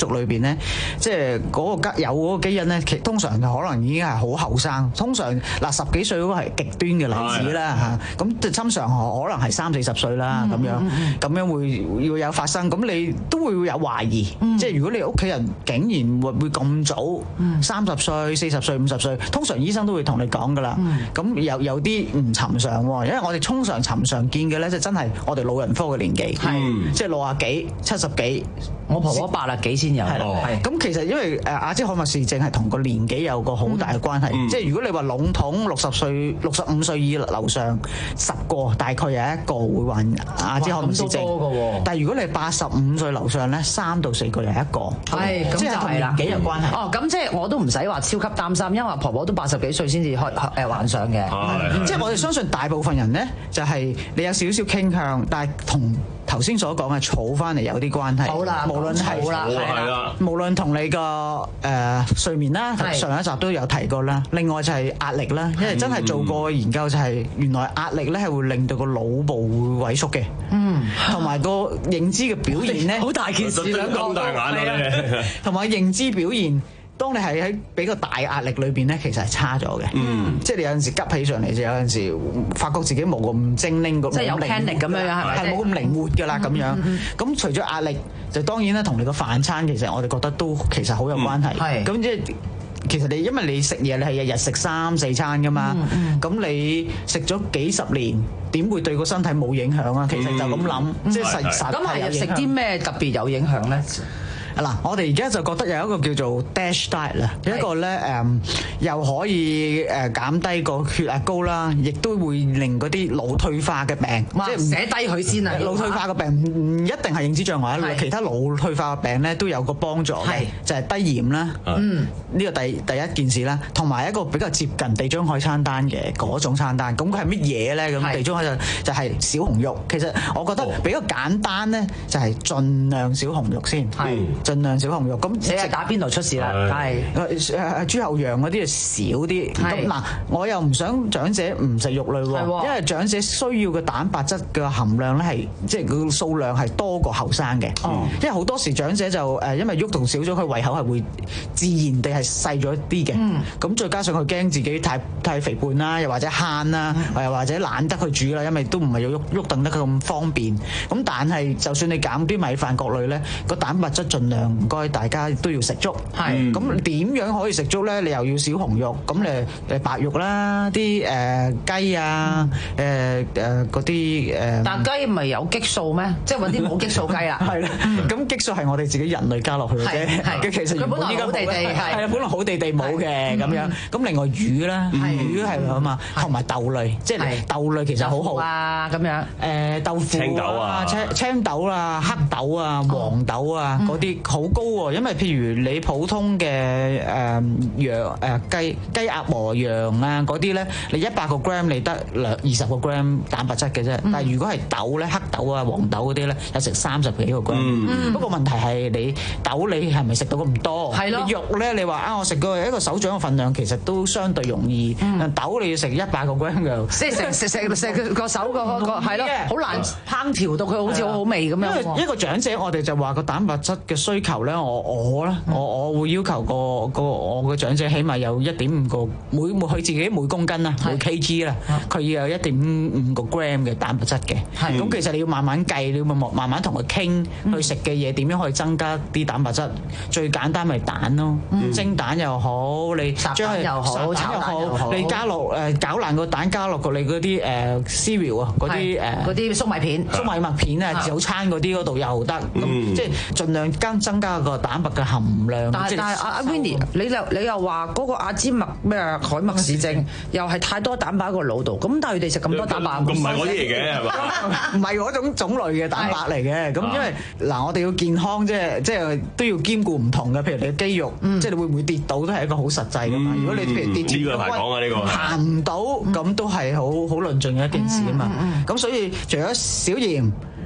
咧，即係嗰個有嗰個基因咧，其通常就可能已經係好後生。通常嗱十幾歲嗰個係極端嘅例子啦嚇，咁就通常可能係三四十歲啦咁樣，咁樣會要有發生，咁你都會有懷疑，即係如果你屋企人竟然會會咁早三十歲、四十歲、五十歲，通常醫生都會同你講噶啦。咁有有啲唔尋常喎，因為我哋通常尋常見嘅咧，就真係我哋老人科嘅年紀，即係六啊幾、七十幾。 我婆婆八啊幾先有。 係咁其實因為誒阿茲海默氏症係同個年紀有個好大嘅關係，即係如果你話籠統六十歲、六十五歲以樓上十個，大概有一個會患阿茲海默氏症。但係如果你係八十五歲樓上咧，三到四個有一個。 係咁就係啦， 幾有關係。 哦，咁即係我都唔使話超級擔心，因為婆婆都八十幾歲先至開誒患上嘅。 即係我哋相信大部分人咧，就係你有少少傾向，但係同頭先所講嘅儲翻嚟有啲關係。 好啦， 無論係好啦，係啦， 無論同你個誒睡眠啦，上一集都有提過啦。另外就係壓力啦，因為真係做過研究就係原來壓力咧係會令到個腦部會萎縮嘅。嗯，同埋個認知嘅表現咧， 好大件事兩個， 咁大眼啊！ 同埋認知表現。當你係喺比較大壓力裏邊咧，其實係差咗嘅。嗯，即係你有陣時急起上嚟，就有陣時發覺自己冇咁精靈咁， 即係有 panic 咁樣樣，係咪？ 係冇咁靈活㗎啦，咁樣。咁除咗壓力，就當然啦，同你個飯餐其實我哋覺得都其實好有關係。係。咁即係其實你因為你食嘢，你係日日食三四餐㗎嘛。咁你食咗幾十年，點會對個身體冇影響啊？其實就咁諗，即係實實咁係食啲咩特別有影響咧？ 嗱，我哋而家就覺得有一個叫做 DASH diet 啦，一個咧誒又可以誒減低個血壓高啦，亦都會令嗰啲腦退化嘅病， 即係寫低佢先啊！ 腦退化嘅病唔一定係認知障礙啊，其他腦退化嘅病咧都有個幫助嘅，就係低鹽啦。嗯，呢個第第一件事啦，同埋一個比較接近地中海餐單嘅嗰種餐單，咁佢係乜嘢咧？咁地中海就就係小紅肉。其實我覺得比較簡單咧，就係盡量小紅肉先。係。盡量小紅肉，咁你係打邊爐出事啦？係誒豬後羊嗰啲就少啲。咁嗱，我又唔想長者唔食肉類喎，因為長者需要嘅蛋白質嘅含量咧係即係個數量係多過後生嘅。哦，因為好多時長者就誒因為喐動少咗，佢胃口係會自然地係細咗啲嘅。嗯，咁再加上佢驚自己太太肥胖啦，又或者慳啦，又或者懶得去煮啦，因為都唔係要喐喐動得咁方便。咁但係就算你減啲米飯各類咧，個蛋白質盡量唔該，大家都要食粥。係咁點樣可以食粥咧？你又要小紅肉，咁你誒白肉啦，啲誒雞啊，誒誒嗰啲誒。 但雞唔係有激素咩？即係揾啲冇激素雞啦。 係啦，咁激素係我哋自己人類加落去嘅啫。係，其實佢本來好地地係係啊，本來好地地冇嘅咁樣。咁另外魚啦，魚係啊嘛，同埋豆類，即係豆類其實好好啊咁樣。 誒豆腐啊、青青豆啊、黑豆啊、黃豆啊嗰啲好高喎，因為譬如你普通嘅誒羊誒雞雞鴨和羊啊嗰啲咧，你一百個 gram 你得兩二十個 gram 蛋白質嘅啫。但係如果係豆咧，黑豆啊、黃豆嗰啲咧，有成三十幾個 gram。不過問題係你豆你係咪食到咁多？係咯。肉咧，你話啊，我食過一個手掌嘅份量，其實都相對容易。豆你要食一百個 gram 嘅， 即係食食食食個手個個係咯，好難烹調到佢好似好好味咁樣。 因為一個長者，我哋就話個蛋白質嘅需求咧，我我咧，我我會要求個個我嘅長者起碼有一點五個每每佢自己每公斤啦，每 kg 啦，佢要有一點五個 gram 嘅蛋白質嘅。咁其實你要慢慢計，你要慢慢同佢傾，去食嘅嘢點樣可以增加啲蛋白質？最簡單咪蛋咯，蒸蛋又好，你將佢又好，炒蛋又好， 你加落誒攪爛個蛋，加落個你嗰啲誒 cereal 啊，嗰啲誒嗰啲粟米片、 粟米麥片啊，早餐嗰啲嗰度又得，咁即係盡量增增加個蛋白嘅含量。 但係但係阿阿 Winnie，你又你又話嗰個阿茲麥咩海默氏症又係太多蛋白喺個腦度，咁但係佢哋食咁多蛋白， 咁唔係嗰啲嚟嘅係嘛？ 唔係嗰種種類嘅蛋白嚟嘅，咁因為嗱我哋要健康，即係即係都要兼顧唔同嘅，譬如你嘅肌肉，即係你會唔會跌倒都係一個好實際㗎嘛。如果你譬如跌呢個係講啊呢個行唔到，咁都係好好論盡嘅一件事啊嘛。咁所以除咗少鹽。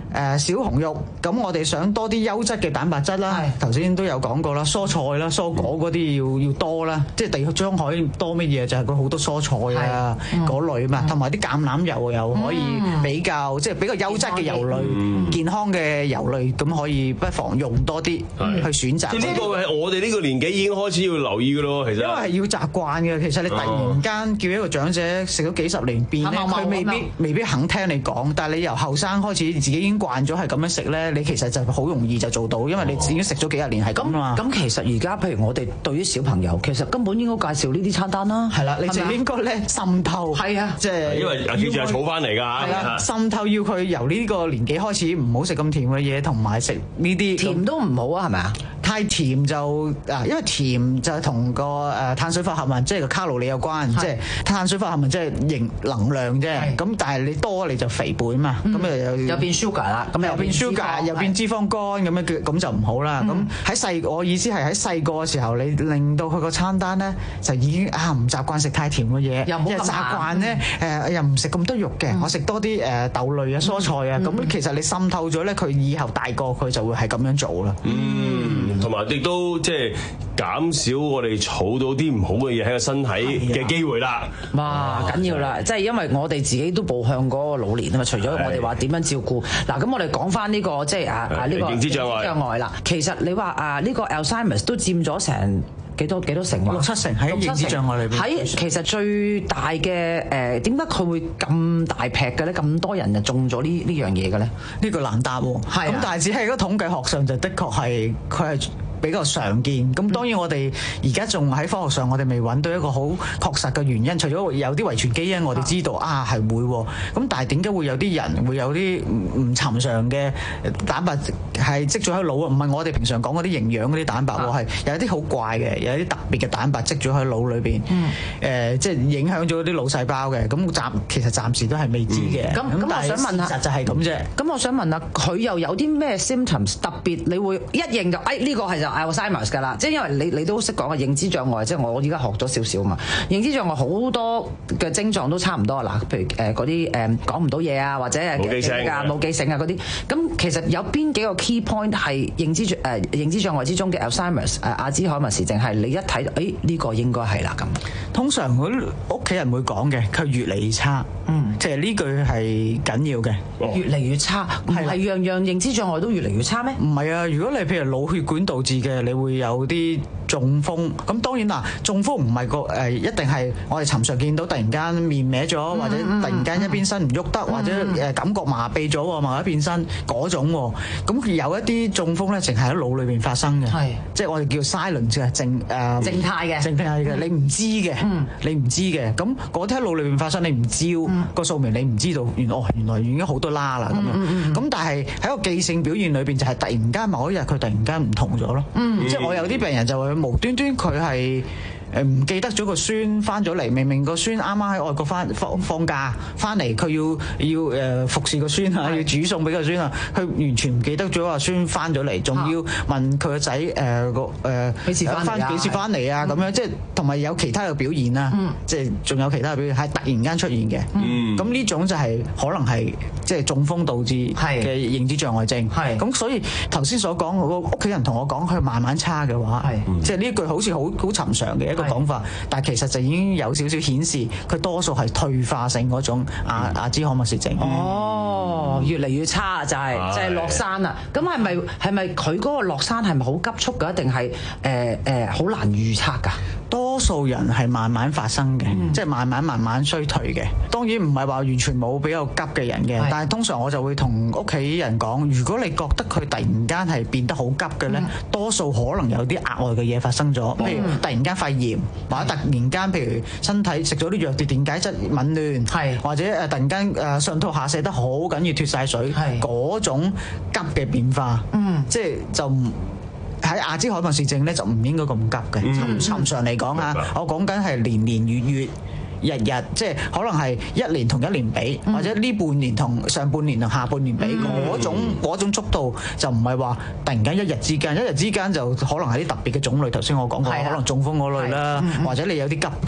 誒少紅肉，咁我哋想多啲優質嘅蛋白質啦。頭先都有講過啦，蔬菜啦、蔬果嗰啲要要多啦，即係地中海多乜嘢就係佢好多蔬菜啊嗰類嘛，同埋啲橄欖油又可以比較即係比較優質嘅油類、健康嘅油類，咁可以不妨用多啲去選擇。 呢個係我哋呢個年紀已經開始要留意嘅咯，其實。因為係要習慣嘅，其實你突然間叫一個長者食咗幾十年變咧，佢未必未必肯聽你講，但係你由後生開始自己已經慣咗係咁樣食咧，你其實就好容易就做到，因為你已經食咗幾十年係咁啊嘛。 咁其實而家譬如我哋對於小朋友，其實根本應該介紹呢啲餐單啦。 係啦，你就應該咧滲透。係啊，即係因為記住係儲翻嚟㗎。係啦，滲透要佢由呢個年紀開始唔好食咁甜嘅嘢，同埋食呢啲甜都唔好啊，係咪啊？ 太甜就啊，因為甜就同個誒碳水化合物即係個卡路里有關，即係碳水化合物即係營能量啫。咁但係你多你就肥胖嘛，咁誒又又變 sugar 啦，咁又變 sugar 又變脂肪肝咁樣，咁就唔好啦。咁喺細我意思係喺細個嘅時候，你令到佢個餐單咧就已經啊唔習慣食太甜嘅嘢， 又唔好習慣咧誒又唔食咁多肉嘅，我食多啲誒豆類啊、蔬菜啊。咁其實你滲透咗咧，佢以後大個佢就會係咁樣做啦。 嗯，同埋亦都即係減少我哋儲到啲唔好嘅嘢喺個身體嘅機會啦。 哇，緊要啦！即係因為我哋自己都步向嗰個老年啊嘛。除咗我哋話點樣照顧，嗱咁我哋講翻呢個即係啊啊呢個認知障礙障礙啦。其實你話啊呢個 Alzheimer's 都佔咗成幾多幾多成話？ 六七成喺認知障礙裏邊。 喺其實最大嘅誒點解佢會咁大劈嘅咧？咁多人就中咗呢呢樣嘢嘅咧？ 呢個難答喎。係咁，但係只係個統計學上就的確係佢係比較常見。咁當然我哋而家仲喺科學上，我哋未揾到一個好確實嘅原因。除咗有啲遺傳基因，我哋知道啊係會喎。咁但係點解會有啲人會有啲唔尋常嘅蛋白係積咗喺腦啊？唔係我哋平常講嗰啲營養嗰啲蛋白喎，係有一啲好怪嘅，有一啲特別嘅蛋白積咗喺腦裏邊。嗯。誒，即係影響咗啲腦細胞嘅。咁暫其實暫時都係未知嘅。 咁咁，我想問下， 事實就係咁啫。 咁我想問下，佢又有啲咩 symptoms 特別？你會一認就誒呢個係就 Alzheimer's 㗎啦，即係因為你你都識講嘅認知障礙，即係我依家學咗少少嘛。認知障礙好多嘅症狀都差唔多嗱，譬如誒嗰啲誒講唔到嘢啊，或者誒冇記性啊、冇記性啊嗰啲。咁其實有邊幾個 key point 係認知誒、呃、認知障礙之中嘅 Alzheimer's 誒阿茲海默氏症係你一睇到誒呢個應該係啦咁。 通常嗰屋企人會講嘅，佢越嚟越差。嗯，其實呢句係緊要嘅。 越嚟越差，唔係樣樣認知障礙都越嚟越差咩？ 唔係啊，如果你譬如腦血管導致嘅，你會有啲中風。咁當然啦，中風唔係個誒一定係我哋尋常見到突然間面歪咗，或者突然間一邊身唔喐得，或者誒感覺麻痹咗喎，某一邊身嗰種喎。咁有一啲中風咧，淨係喺腦裏邊發生嘅，係即係我哋叫 silent 嘅靜誒靜態嘅， 靜態嘅，你唔知嘅，你唔知嘅。咁嗰啲喺腦裏邊發生，你唔照個數名，你唔知道原來哦原來已經好多啦啦咁樣。咁但係喺個記性表現裏邊，就係突然間某一日佢突然間唔同咗咯。即係我有啲病人就會無端端佢係誒唔記得咗個孫翻咗嚟，明明個孫啱啱喺外國翻放放假翻嚟，佢要要誒服侍個孫啊，要煮餸俾個孫啊，佢完全唔記得咗話孫翻咗嚟，仲要問佢個仔誒個誒幾時翻幾時翻嚟啊咁樣，即係同埋有其他嘅表現啦，即係仲有其他嘅表現係突然間出現嘅。咁呢種就係可能係即係中風導致嘅認知障礙症。咁所以頭先所講個屋企人同我講佢慢慢差嘅話，即係呢句好似好好尋常嘅一個講法，但係其實就已經有少少顯示佢多數係退化性嗰種阿阿茲海默氏症。 哦，越嚟越差就係就係落山啦。咁係咪係咪佢嗰個落山係咪好急速㗎？定係誒誒好難預測㗎？ 多數人係慢慢發生嘅，嗯、即係慢慢慢慢衰退嘅。當然唔係話完全冇比較急嘅人嘅，但係通常我就會同屋企人講，如果你覺得佢突然間係變得好急嘅咧，嗯、多數可能有啲額外嘅嘢發生咗，譬如突然間肺炎，或者突然間譬如身體食咗啲藥，電解質紊亂，係或者誒突然間誒上吐下瀉得好緊要脫晒水，係嗰種急嘅變化，嗯，即係就唔。喺阿茲海默氏症咧就唔應該咁急嘅，尋尋常嚟講啊，我講緊係年年月月日日，即係可能係一年同一年比，或者呢半年同上半年同下半年比，嗰種嗰種速度就唔係話突然間一日之間，一日之間就可能係啲特別嘅種類。頭先我講過，可能中風嗰類啦，或者你有啲急病。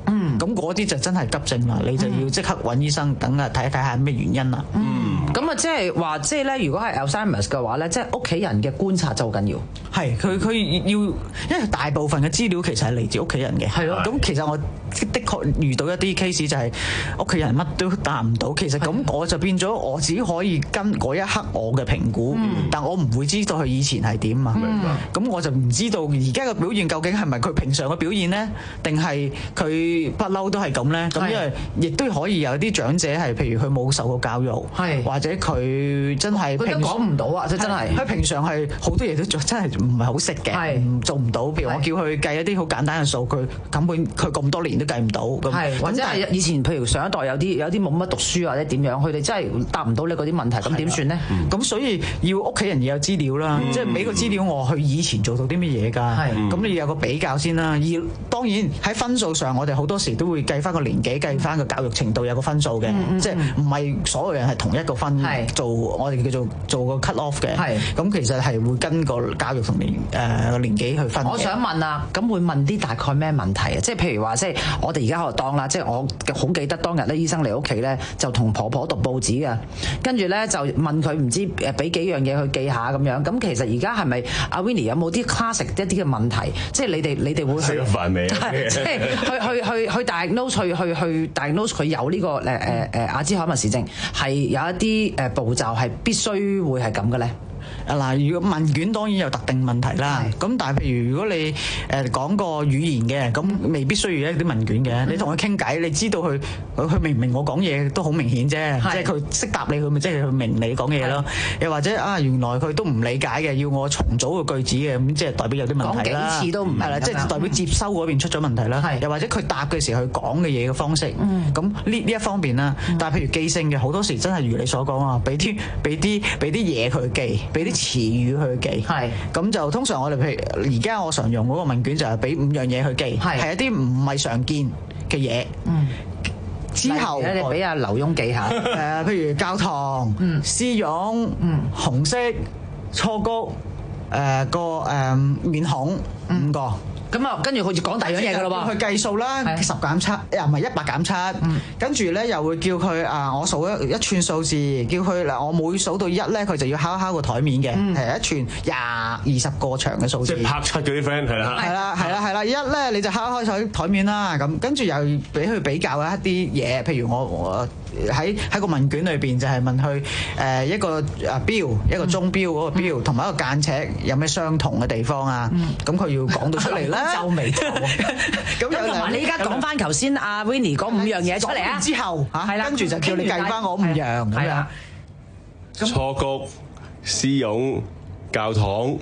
咁嗰啲就真係急症啦，你就要即刻揾醫生，等啊睇一睇下咩原因啦。 嗯，咁啊即係話，即係咧，如果係 Alzheimer's 嘅話咧，即係屋企人嘅觀察就好緊要。 係，佢佢要，因為大部分嘅資料其實係嚟自屋企人嘅。係咯。咁其實我的確遇到一啲 case 就係屋企人乜都答唔到，其實咁我就變咗我只可以跟嗰一刻我嘅評估，但我唔會知道佢以前係點啊。咁我就唔知道而家嘅表現究竟係咪佢平常嘅表現呢？定係佢不嬲都係咁咧？咁因為亦都可以有啲長者係，譬如佢冇受過教育，或者佢真係佢都講唔到啊！即真係佢平常係好多嘢都做，真係唔係好識嘅，做唔到。譬如我叫佢計一啲好簡單嘅數，佢根本佢咁多年都計唔到。咁或者係以前譬如上一代有啲有啲冇乜讀書或者點樣，佢哋真係答唔到你嗰啲問題，咁點算呢？ 咁所以要屋企人要有資料啦，即係俾個資料我，佢以前做到啲乜嘢㗎？咁你要有個比較先啦。而當然喺分數上，我哋好多時都會計翻個年紀，計翻個教育程度有個分數嘅，即係唔係所有人係同一個分做，我哋叫做做個 cut off 嘅。咁其實係會跟個教育同年誒個年紀去分。 我想問啊，咁會問啲大概咩問題啊？即係譬如話，即係我哋而家喺度當啦，即係我好記得當日咧，醫生嚟屋企咧就同婆婆讀報紙嘅，跟住咧就問佢唔知誒俾幾樣嘢去記下咁樣。咁其實而家係咪阿 Winnie 有冇啲 classic 一啲嘅問題？即係你哋你哋會食飯未？ 即係去去去去 diagnose 去去去 diagnose 佢有呢個誒誒誒阿茲海默氏症，係有一啲誒步驟係必須會係咁嘅咧。 嗱，如果問卷當然有特定問題啦。咁但係譬如如果你誒講個語言嘅，咁未必需要一啲問卷嘅。你同佢傾偈，你知道佢佢佢明唔明我講嘢都好明顯啫。即係佢識答你，佢咪即係佢明你講嘢咯。又或者啊，原來佢都唔理解嘅，要我重組個句子嘅，咁即係代表有啲問題啦。 講幾次都唔係啦，即係代表接收嗰邊出咗問題啦。又或者佢答嘅時候佢講嘅嘢嘅方式，咁呢呢一方面啦。但係譬如記性嘅，好多時真係如你所講啊，俾啲俾啲俾啲嘢佢記，俾啲詞語去記，係咁就通常我哋譬如而家我常用嗰個問卷就係俾五樣嘢去記，係一啲唔係常見嘅嘢。嗯，之後你俾阿劉墉記下， 誒，譬如教堂、絲絨、紅色、錯谷、誒個誒面孔五個。 咁啊，跟住好似講大樣嘢㗎咯喎， 去計數啦，十減七，又唔係一百減七，跟住咧又會叫佢啊，我數一一串數字，叫佢嗱，我每數到一咧，佢就要敲一敲個台面嘅，係一串廿二十個長嘅數字。 即係拍出嗰啲 friend 係啦。 係啦，係啦，係啦，一咧你就敲開咗台面啦，咁跟住又俾佢比較一啲嘢，譬如我我喺喺個問卷裏邊就係問佢誒一個啊錶，一個鐘錶嗰個錶，同埋一個間尺有咩相同嘅地方啊？咁佢要講到出嚟啦。 皺眉頭，咁同埋你而家講翻頭先阿 Winnie 嗰五樣嘢出嚟啊！ 之後嚇，跟住就叫你計翻我五樣咁樣。 錯谷、絲絨、教堂。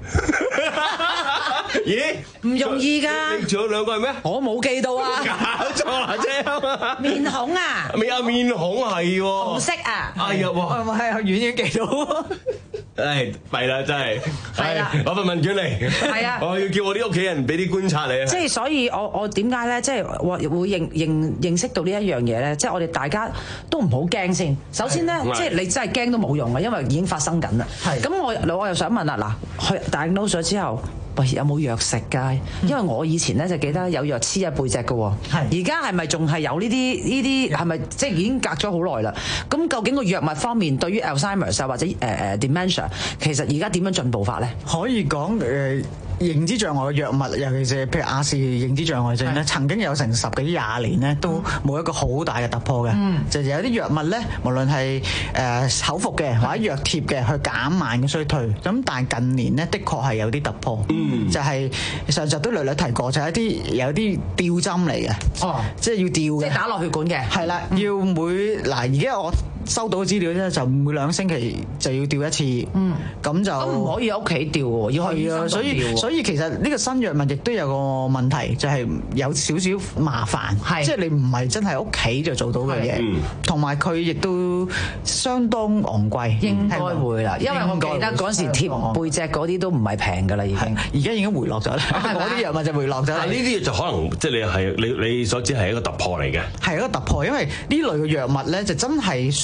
咦？ 唔容易㗎！ 你仲有兩個係咩？ 我冇記到啊！ 搞錯啦，啫！ 面孔啊！ 未啊，面孔係喎。 紅色啊！ 哎呀，哇！ 係遠遠記到。 誒弊啦，真係。 係啦， 攞份問卷嚟。係啊，我要叫我啲屋企人俾啲觀察你啊。 即係所以我，我我點解咧？即係會會認認認識到呢一樣嘢咧？即係我哋大家都唔好驚先。首先咧，即係你真係驚都冇用嘅，因為已經發生緊啦。係。咁我我又想問啦，嗱，去 diagnose 咗之後。喂，有冇藥食㗎？因為我以前咧就記得有藥黐喺背脊嘅喎。係。而家係咪仲係有呢啲呢啲？係咪即係已經隔咗好耐啦？咁究竟個藥物方面對於 Alzheimer's 或者誒誒 dementia， 其實而家點樣進步法咧？ 可以講誒。認知障礙嘅藥物，尤其是譬如亞視認知障礙症咧，曾經有成十幾廿年咧，都冇一個好大嘅突破嘅。嗯、就有啲藥物咧，無論係誒口服嘅或者藥貼嘅，去減慢嘅衰退。咁但係近年咧，的確係有啲突破。嗯、就係上集都略略提過，就係、一啲有啲吊針嚟嘅。哦，即係要吊嘅， 即係打落血管嘅。係啦，要每嗱而家我收到嘅資料咧，就每兩星期就要吊一次。嗯，咁就咁唔可以喺屋企吊喎，要去醫生度吊。 所以所以其實呢個新藥物亦都有個問題，就係、是、有少少麻煩，即係你唔係真係屋企就做到嘅嘢，同埋佢亦都相當昂貴。 應該會啦，因為我記得嗰陣時貼背脊嗰啲都唔係平㗎啦，已經而家已經回落咗啦。嗰啲藥物就回落咗啦。 呢啲嘢就可能即係你係你你所知係一個突破嚟嘅， 係一個突破，因為呢類嘅藥物咧就真係想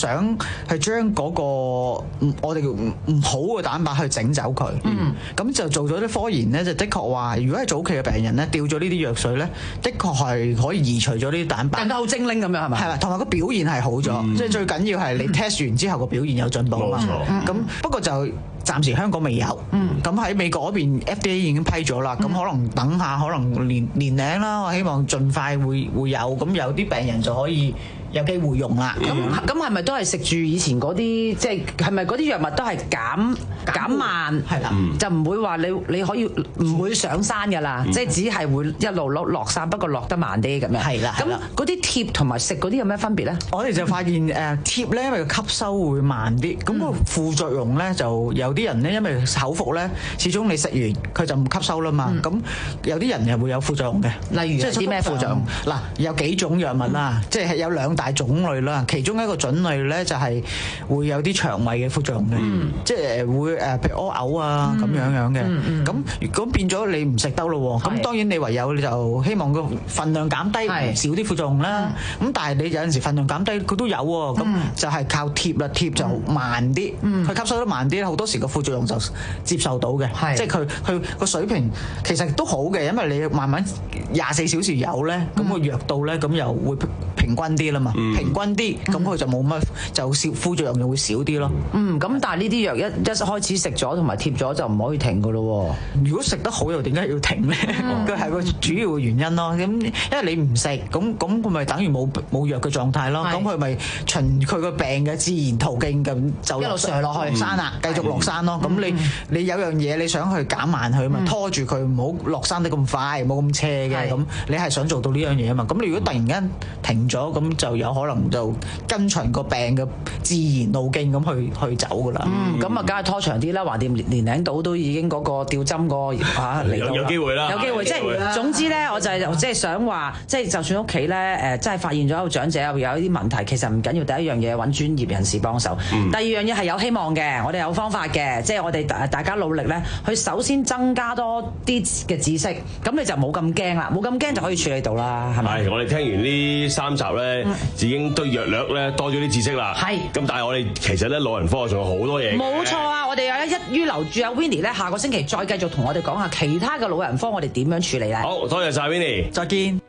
想去將嗰個我哋唔唔好嘅蛋白去整走佢。嗯，咁就做咗啲科研咧，就的確話，如果係早期嘅病人咧，吊咗呢啲藥水咧，的確係可以移除咗呢啲蛋白， 更加好精靈咁樣係咪？ 係啦，同埋個表現係好咗，嗯、即係最緊要係你 test 完之後個表現有進步啊嘛。咁、嗯、不過就暫時香港未有。咁喺、嗯、美國嗰邊 F D A 已經批咗啦，咁、嗯、可能等下可能年年齡啦，我希望盡快會會有，咁有啲病人就可以有機會用啦。 咁咁係咪都係食住以前嗰啲，即係係咪嗰啲藥物都係減減慢？係啦，就唔會話你你可以唔會上山㗎啦，即係、嗯、只係會一路落落山，不過落得慢啲咁樣。係啦，咁嗰啲貼同埋食嗰啲有咩分別咧？ 我哋就發現誒貼咧，因為個吸收會慢啲，咁、嗯、個副作用咧就有啲人咧，因為口服咧，始終你食完佢就唔吸收啦嘛。咁、嗯、有啲人又會有副作用嘅，例如即係啲咩副作用？嗱，有幾種藥物啦，嗯、即係有兩大種類啦。其中一個種類咧就係會有啲腸胃嘅副作用嘅，嗯、即係會誒譬如屙嘔啊咁、嗯、樣樣嘅。咁、嗯嗯、如果變咗你唔食得咯，咁是當然你唯有你就希望個份量減低，是少啲副作用啦。咁、嗯、但係你有陣時份量減低，佢都有喎。咁、嗯、就係靠貼啦，貼就慢啲，佢、嗯、吸收得慢啲，好多時個副作用就接受到嘅。是即係佢佢個水平其實都好嘅，因為你慢慢廿四小時有咧，咁個藥到咧，咁又會平均啲啦嘛。嗯、平均啲，咁佢就冇乜就少副作用就會少啲咯。嗯，咁但係呢啲藥一一開始食咗同埋貼咗就唔可以停噶咯。如果食得好又點解要停咧？佢係個主要嘅原因咯。咁因為你唔食，咁咁佢咪等於冇冇藥嘅狀態咯。咁佢咪循佢個病嘅自然途徑咁就一路上落去山啦，繼續落山咯。咁你你有樣嘢你想去減慢佢嘛，拖住佢唔好落山得咁快，冇咁斜嘅。咁你係想做到呢樣嘢啊嘛。咁你如果突然間停咗，咁就有可能就跟隨個病嘅自然路徑咁去去走噶啦。嗯，咁啊，梗係拖長啲啦。橫掂年齡到都已經嗰個吊針個嚇嚟到， 有機會啦， 有機會。即係總之咧，我就係即係想話，即係就算屋企咧誒，真係發現咗一個長者有有啲問題，其實唔緊要。第一樣嘢揾專業人士幫手。嗯、第二樣嘢係有希望嘅，我哋有方法嘅，即係我哋大家努力咧，去首先增加多啲嘅知識，咁你就冇咁驚啦，冇咁驚就可以處理到啦，係咪？ 係，我哋聽完呢三集咧，嗯、已經對藥略咧多咗啲知識啦。係是。咁但係我哋其實咧老人科仲有好多嘢。冇錯啊！我哋有一於留住阿 Winnie 咧，下個星期再繼續同我哋講下其他嘅老人科，我哋點樣處理咧？ 好，多謝晒 Winnie， 再見。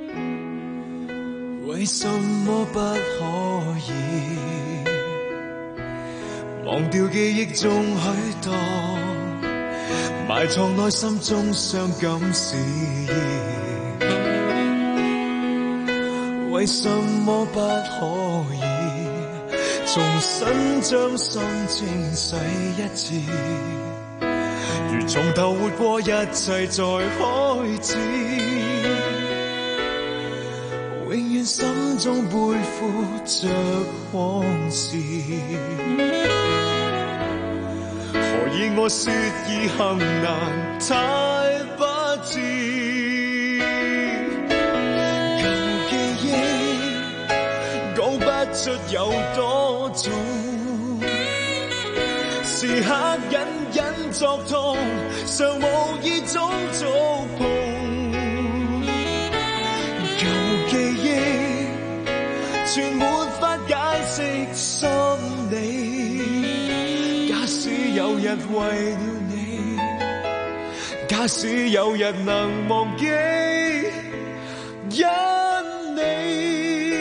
為什麼不可以忘掉記憶中許多埋藏內心中傷感事意？為什麼不可以重新將心情洗一次，如從頭活過一切再開始，永遠心中背負着往事，何以我說已行難太不智，舊記憶講不出有多重，時刻隱隱作痛，尚無意中觸碰。舊記憶全沒法解釋心理。假使有日為了你，假使有日能忘記，因你。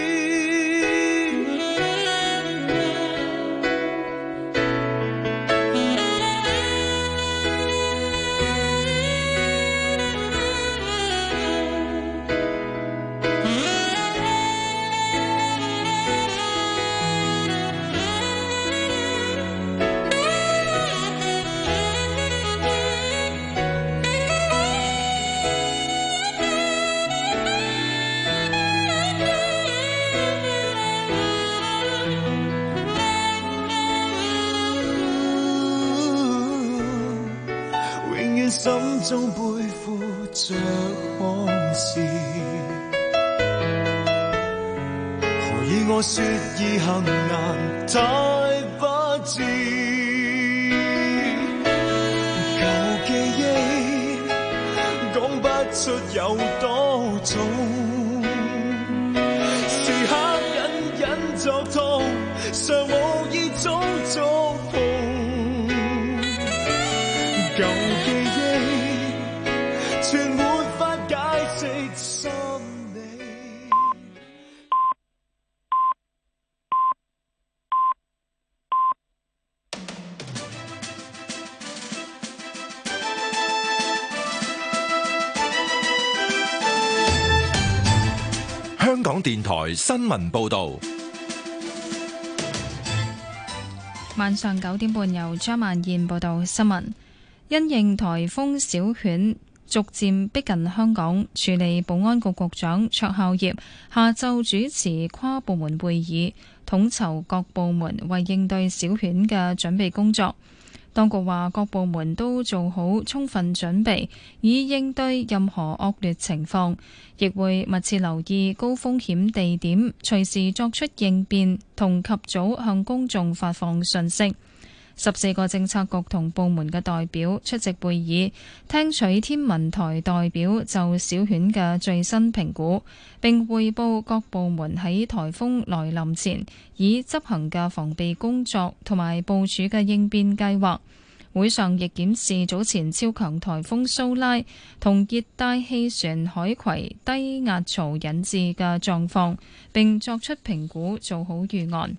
心中背負着往事，何以我說已行難太不智，舊記憶講不出有多重，時刻隱隱作痛， 上無意早觸碰，舊記憶全沒法解釋心理。 香港電台新聞報導。 晚上九點半，由張曼燕報道新聞。因應颱風小犬逐漸逼近香港，處理保安局局長卓孝業下晝主持跨部門會議，統籌各部門為應對小犬嘅準備工作。當局話各部門都做好充分準備，以應對任何惡劣情況，亦會密切留意高風險地點，隨時作出應變，同及早向公眾發放信息。十四個政策局同部門嘅代表出席會議，聽取天文台代表就小犬嘅最新評估，並匯報各部門喺颱風來臨前已執行嘅防備工作同埋部署嘅應變計劃。會上亦檢視早前超強颱風蘇拉同熱帶氣旋海葵低壓槽引致嘅狀況，並作出評估，做好預案。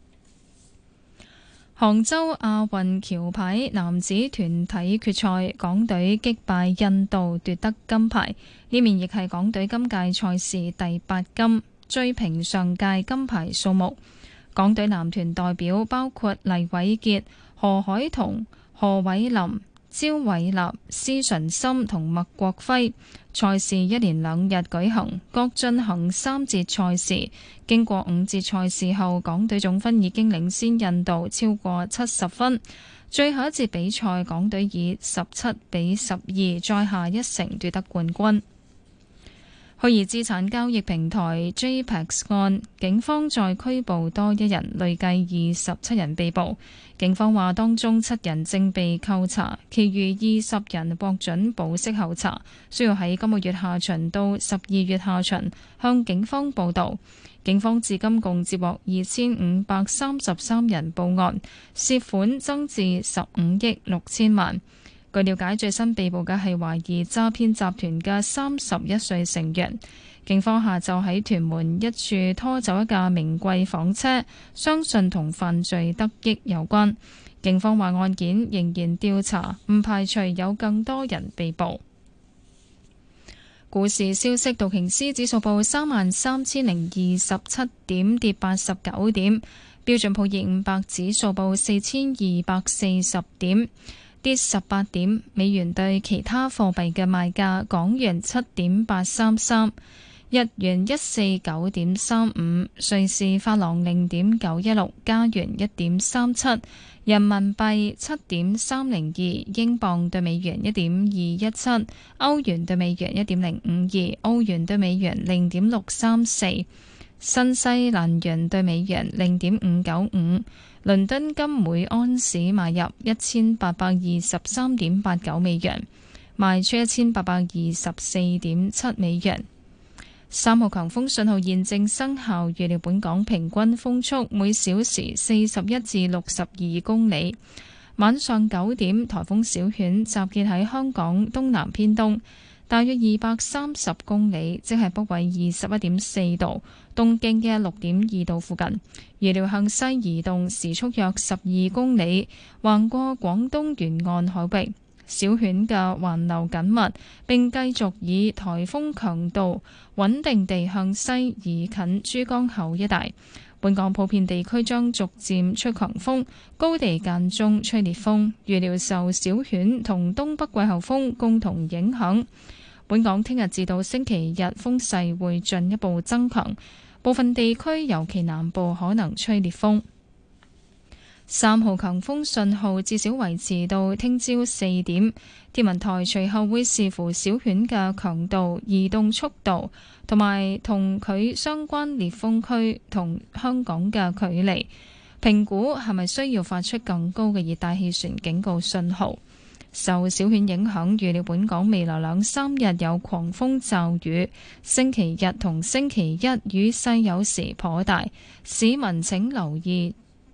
杭州亞運橋牌男子團體決賽，港隊擊敗印度奪得金牌，呢面亦係港隊今屆賽事第八金，追平上屆金牌數目。港隊男團代表包括黎偉傑、何海彤、何偉林、焦偉立、施純森同麥國輝。賽事一連兩日舉行，各進行三節賽事。經過五節賽事後，港隊總分已經領先印度超過七十分。最後一節比賽，港隊以十七比十二再下一城奪得冠軍。虛擬資產交易平台 J P E X 案，警方再拘捕多一人，累計二十七人被捕。警方話當中七人正被扣查，其餘二十人獲准保釋候查，需要喺今個月下旬到十二月下旬向警方報到。警方至今共接獲二千五百三十三人報案，涉款增至十五億六千萬。據了解，最新被捕嘅係懷疑詐騙集團嘅三十一歲成員。警方下晝喺屯門一處拖走一架名貴房車，相信同犯罪得益有關。警方話案件仍然調查，唔排除有更多人被捕。股市消息，道瓊斯指數報三萬三千零二十七點，跌八十九點；標準普爾五百指數報四千二百四十點，跌十八點。美元對其他貨幣嘅賣價：港元七點八三三，日元一四九點三五，瑞士法郎零點九一六，加元一點三七，人民幣七點三零二，英鎊對美元一點二一七，歐元對美元一點零五二，澳元對美元零點六三四，新西蘭元對美元零點五九五。倫敦金每安士買入一千八百二十三點八九美元，賣出一千八百二十四點七美元。三號強風信號現正生效，預料本港平均風速每小時四十一至六十二公里。晚上九點，颱風小犬集結喺香港東南偏東，大約二百三十公里，即係北緯二十一點四度，東經嘅六點二度附近。預料向西移動，時速約十二公里，橫過廣東沿岸海域。小犬嘅環流緊密，並繼續以颱風強度穩定地向西移近珠江口一帶。本港普遍地區將逐漸吹強風，高地間中吹烈風。預料受小犬同東北季候風共同影響，本港聽日至到星期日風勢會進一步增強，部分地區尤其南部可能吹烈風。三號強風信號至少維持到聽朝四點，天文台隨後會視乎小犬嘅強度、移動速度同埋同佢相關烈風區同香港嘅距離，評估係咪需要發出更高嘅熱帶氣旋警告信號。受小犬影響，預料本港未來兩三日有狂風驟雨，星期日同星期一雨勢有時頗大，市民請留意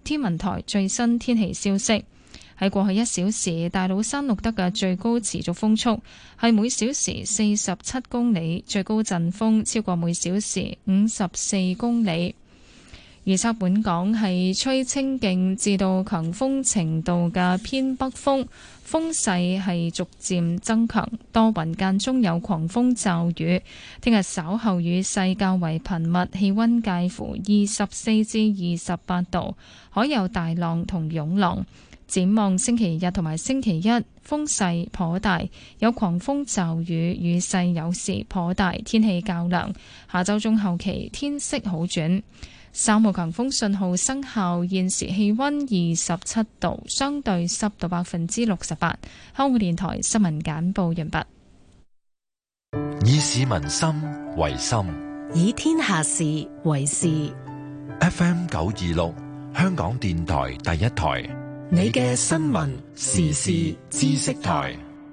天文台最新天氣消息。喺過去一小時，大老山錄得嘅最高持續風速係每小時四十七公里，最高陣風超過每小時五十四公里。預測本港係吹清勁至到強風程度嘅偏北風，風勢係逐漸增強，多雲間中有狂風驟雨。聽日稍後雨勢較為頻密，氣溫介乎二十四至二十八度，海有大浪同湧浪。展望星期日同埋星期一，風勢頗大，有狂風驟雨，雨勢有時頗大，天氣較涼。下週中後期天色好轉。三號強風信號生效，現時氣溫二十七度，相對濕度百分之六十八。香港電台新聞簡報完畢。 以市民心為心， 以天下事為事。 F M 九二六，香港電台第一台。 你嘅新聞時事知識台。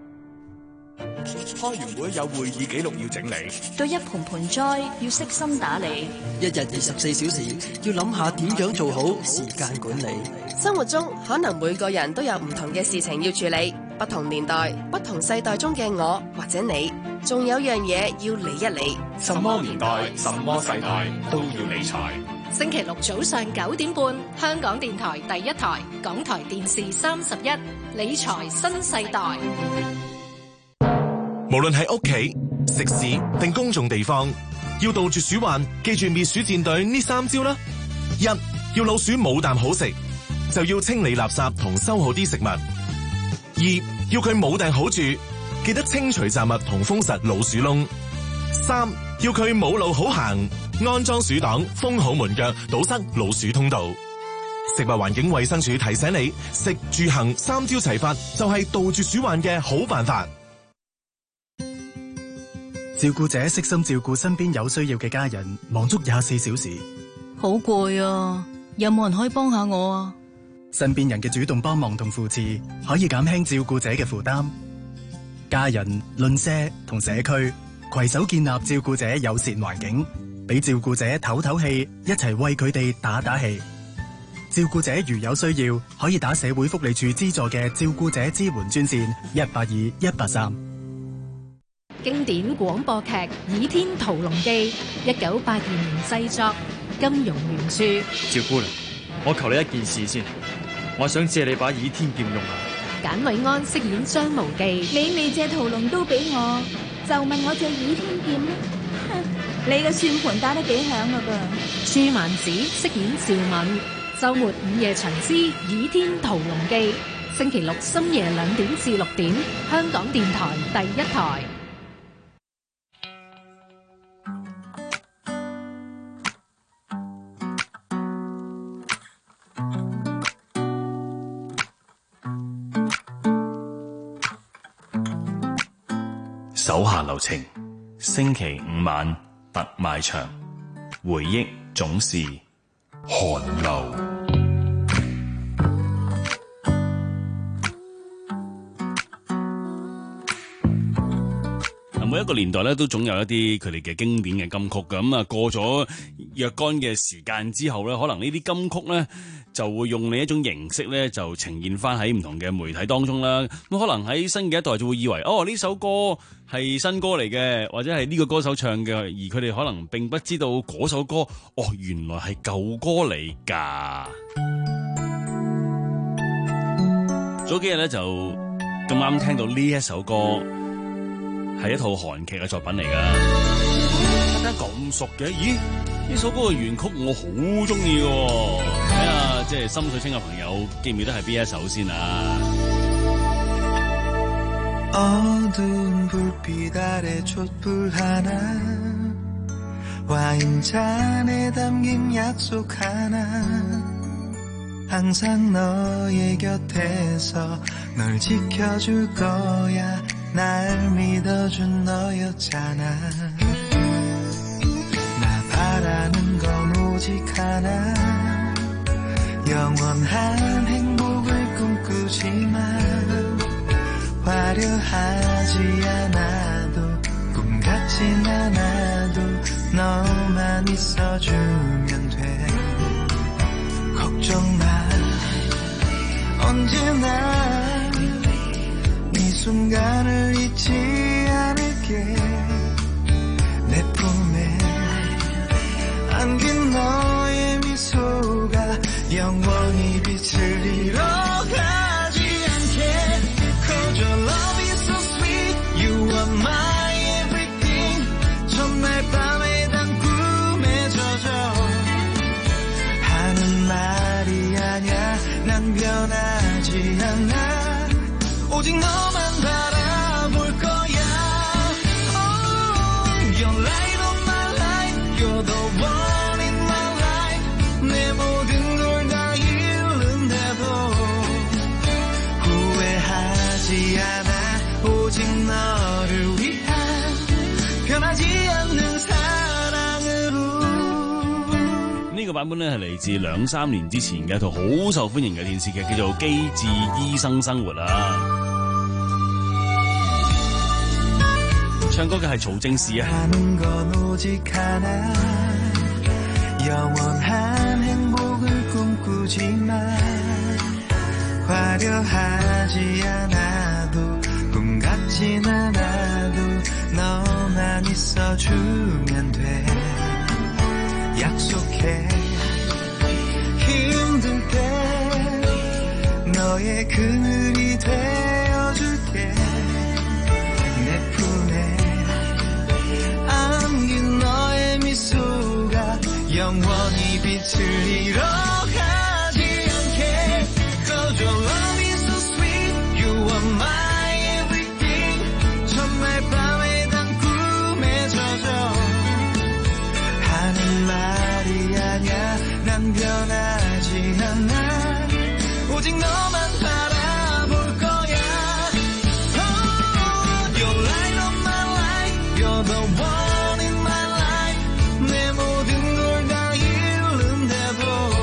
開完會有會議記錄要整理， 對一盆盆栽要悉心打理， 一日二十四小時要諗下點樣做好時間管理。 生活中可能每個人都有唔同嘅事情要處理，不同年代、不同世代中嘅我或者你，仲有樣嘢要理一理。 什麼年代、什麼世代都要理財。 星期六早上九點半，香港電台第一台，港台電視三十一，理財新世代。 無論喺屋企、食肆定公眾地方，要杜絕鼠患，記住滅鼠戰隊呢三招啦。一，要老鼠冇啖好食，就要清理垃圾同收好啲食物。二，要佢冇埞好住，記得清除雜物同封實老鼠窿。三，要佢冇路好行，安裝鼠擋，封好門腳，堵塞老鼠通道。食物環境衛生署提醒你，食住行三招齊發，就係杜絕鼠患嘅好辦法。 照顧者悉心照顧身邊有需要嘅家人，忙足廿四小時， 好攰啊！有冇人可以幫下我啊？ 身邊人嘅主動幫忙同扶持，可以減輕照顧者嘅負擔。家人、鄰舍同社區攜手建立照顧者友善環境，俾照顧者唞唞氣，一齊為佢哋打打氣。照顧者如有需要，可以打社會福利署資助嘅照顧者支援專線一八二一八三。 經典廣播劇《倚天屠龍記》，一九八二年製作，金庸原著。 趙姑娘，我求你一件事先，我想借你把倚天劍用下。 簡偉安飾演張無忌。 你未借屠龍刀俾我，就問我借倚天劍咩？哼，你個算盤打得幾響啊噃！ 朱曼子飾演趙敏。周末午夜長之《倚天屠龍記》，星期六深夜兩點至六點，香港電台第一台。 手下留情，星期五晚特賣場，回憶總是寒流。每一個年代咧都總有一啲佢哋嘅經典嘅金曲㗎，咁啊過咗若干嘅時間之後咧，可能呢啲金曲咧就會用另一種形式咧就呈現翻喺唔同嘅媒體當中啦。咁可能喺新嘅一代就會以為哦呢首歌係新歌嚟嘅，或者係呢個歌手唱嘅，而佢哋可能並不知道嗰首歌哦原來係舊歌嚟㗎。早幾日咧就咁啱聽到呢一首歌。係一套韓劇嘅作品嚟噶，點解咁熟嘅？咦，呢首歌嘅原曲我好中意嘅，睇下即係心水清嘅朋友記唔記得係邊一首先啊？ 어두운 불빛 아래 촛불 하나 와인잔에 담긴 약속 하나 항상 너의 곁에서 널 지켜줄 거야 날 믿어준 너였잖아 나 바라는 건 오직 하나 영원한 행복을 꿈꾸지만 화려하지 않아도 꿈 같진 않아도 너만 있어주면 돼 걱정 마 언제나 이 순간을 잊지 않을게 내 품에 안긴 너의 미소가 영원히 빛을 잃어가지 않게 Cause your love is so sweet You are my everything 첫날 밤에 단 꿈에 젖어 하는 말이 아냐 난 변하지 않아 오직 너만 바라볼 거야 Oh, you're light of my life You're the one in my life 내 모든 걸 다 잃는데도 후회하지 않아 오직 너를 위한 변하지 않는 사랑으로 呢個版本咧係嚟自兩三年之前嘅一套好受歡迎嘅電視劇，叫做《機智醫生生活》啊。唱歌嘅係曹正奭啊。 영원한 행복을 꿈꾸지만 화려하지 않아도 꿈 같진 않아도 너만 있어주면 돼 약속해 힘들 때 너의 그늘이 되어줄게 내 품에 안긴 너의 미소가 영원히 빛을 잃어가지 않게 Cause your love is so sweet You are my everything 첫날 밤에 단 꿈에 젖어 하는 말이 아냐 난 변하지 않아 오직 너만 바라볼 거야 Oh, you're light of my life You're the one in my life 내 모든 걸 다 잃는데도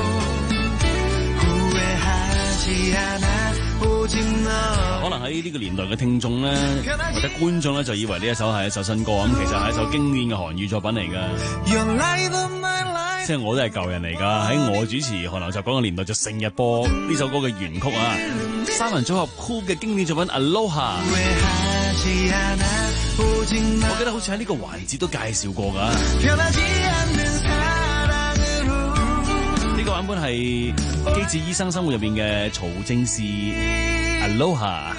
후회하지 않아 오직 너 可能喺呢個年代嘅聽眾咧，或者觀眾咧，就以為呢一首係一首新歌咁，其實係一首經典嘅韓語作品嚟㗎。即係我都係舊人嚟㗎，喺我主持韓流集講嘅年代就成日播呢首歌嘅原曲啊。三人組合 Cool 嘅經典作品 Aloha， 我記得好似喺呢個環節都介紹過㗎。呢個版本係《機智醫生生活》入邊嘅曹正奭 Aloha。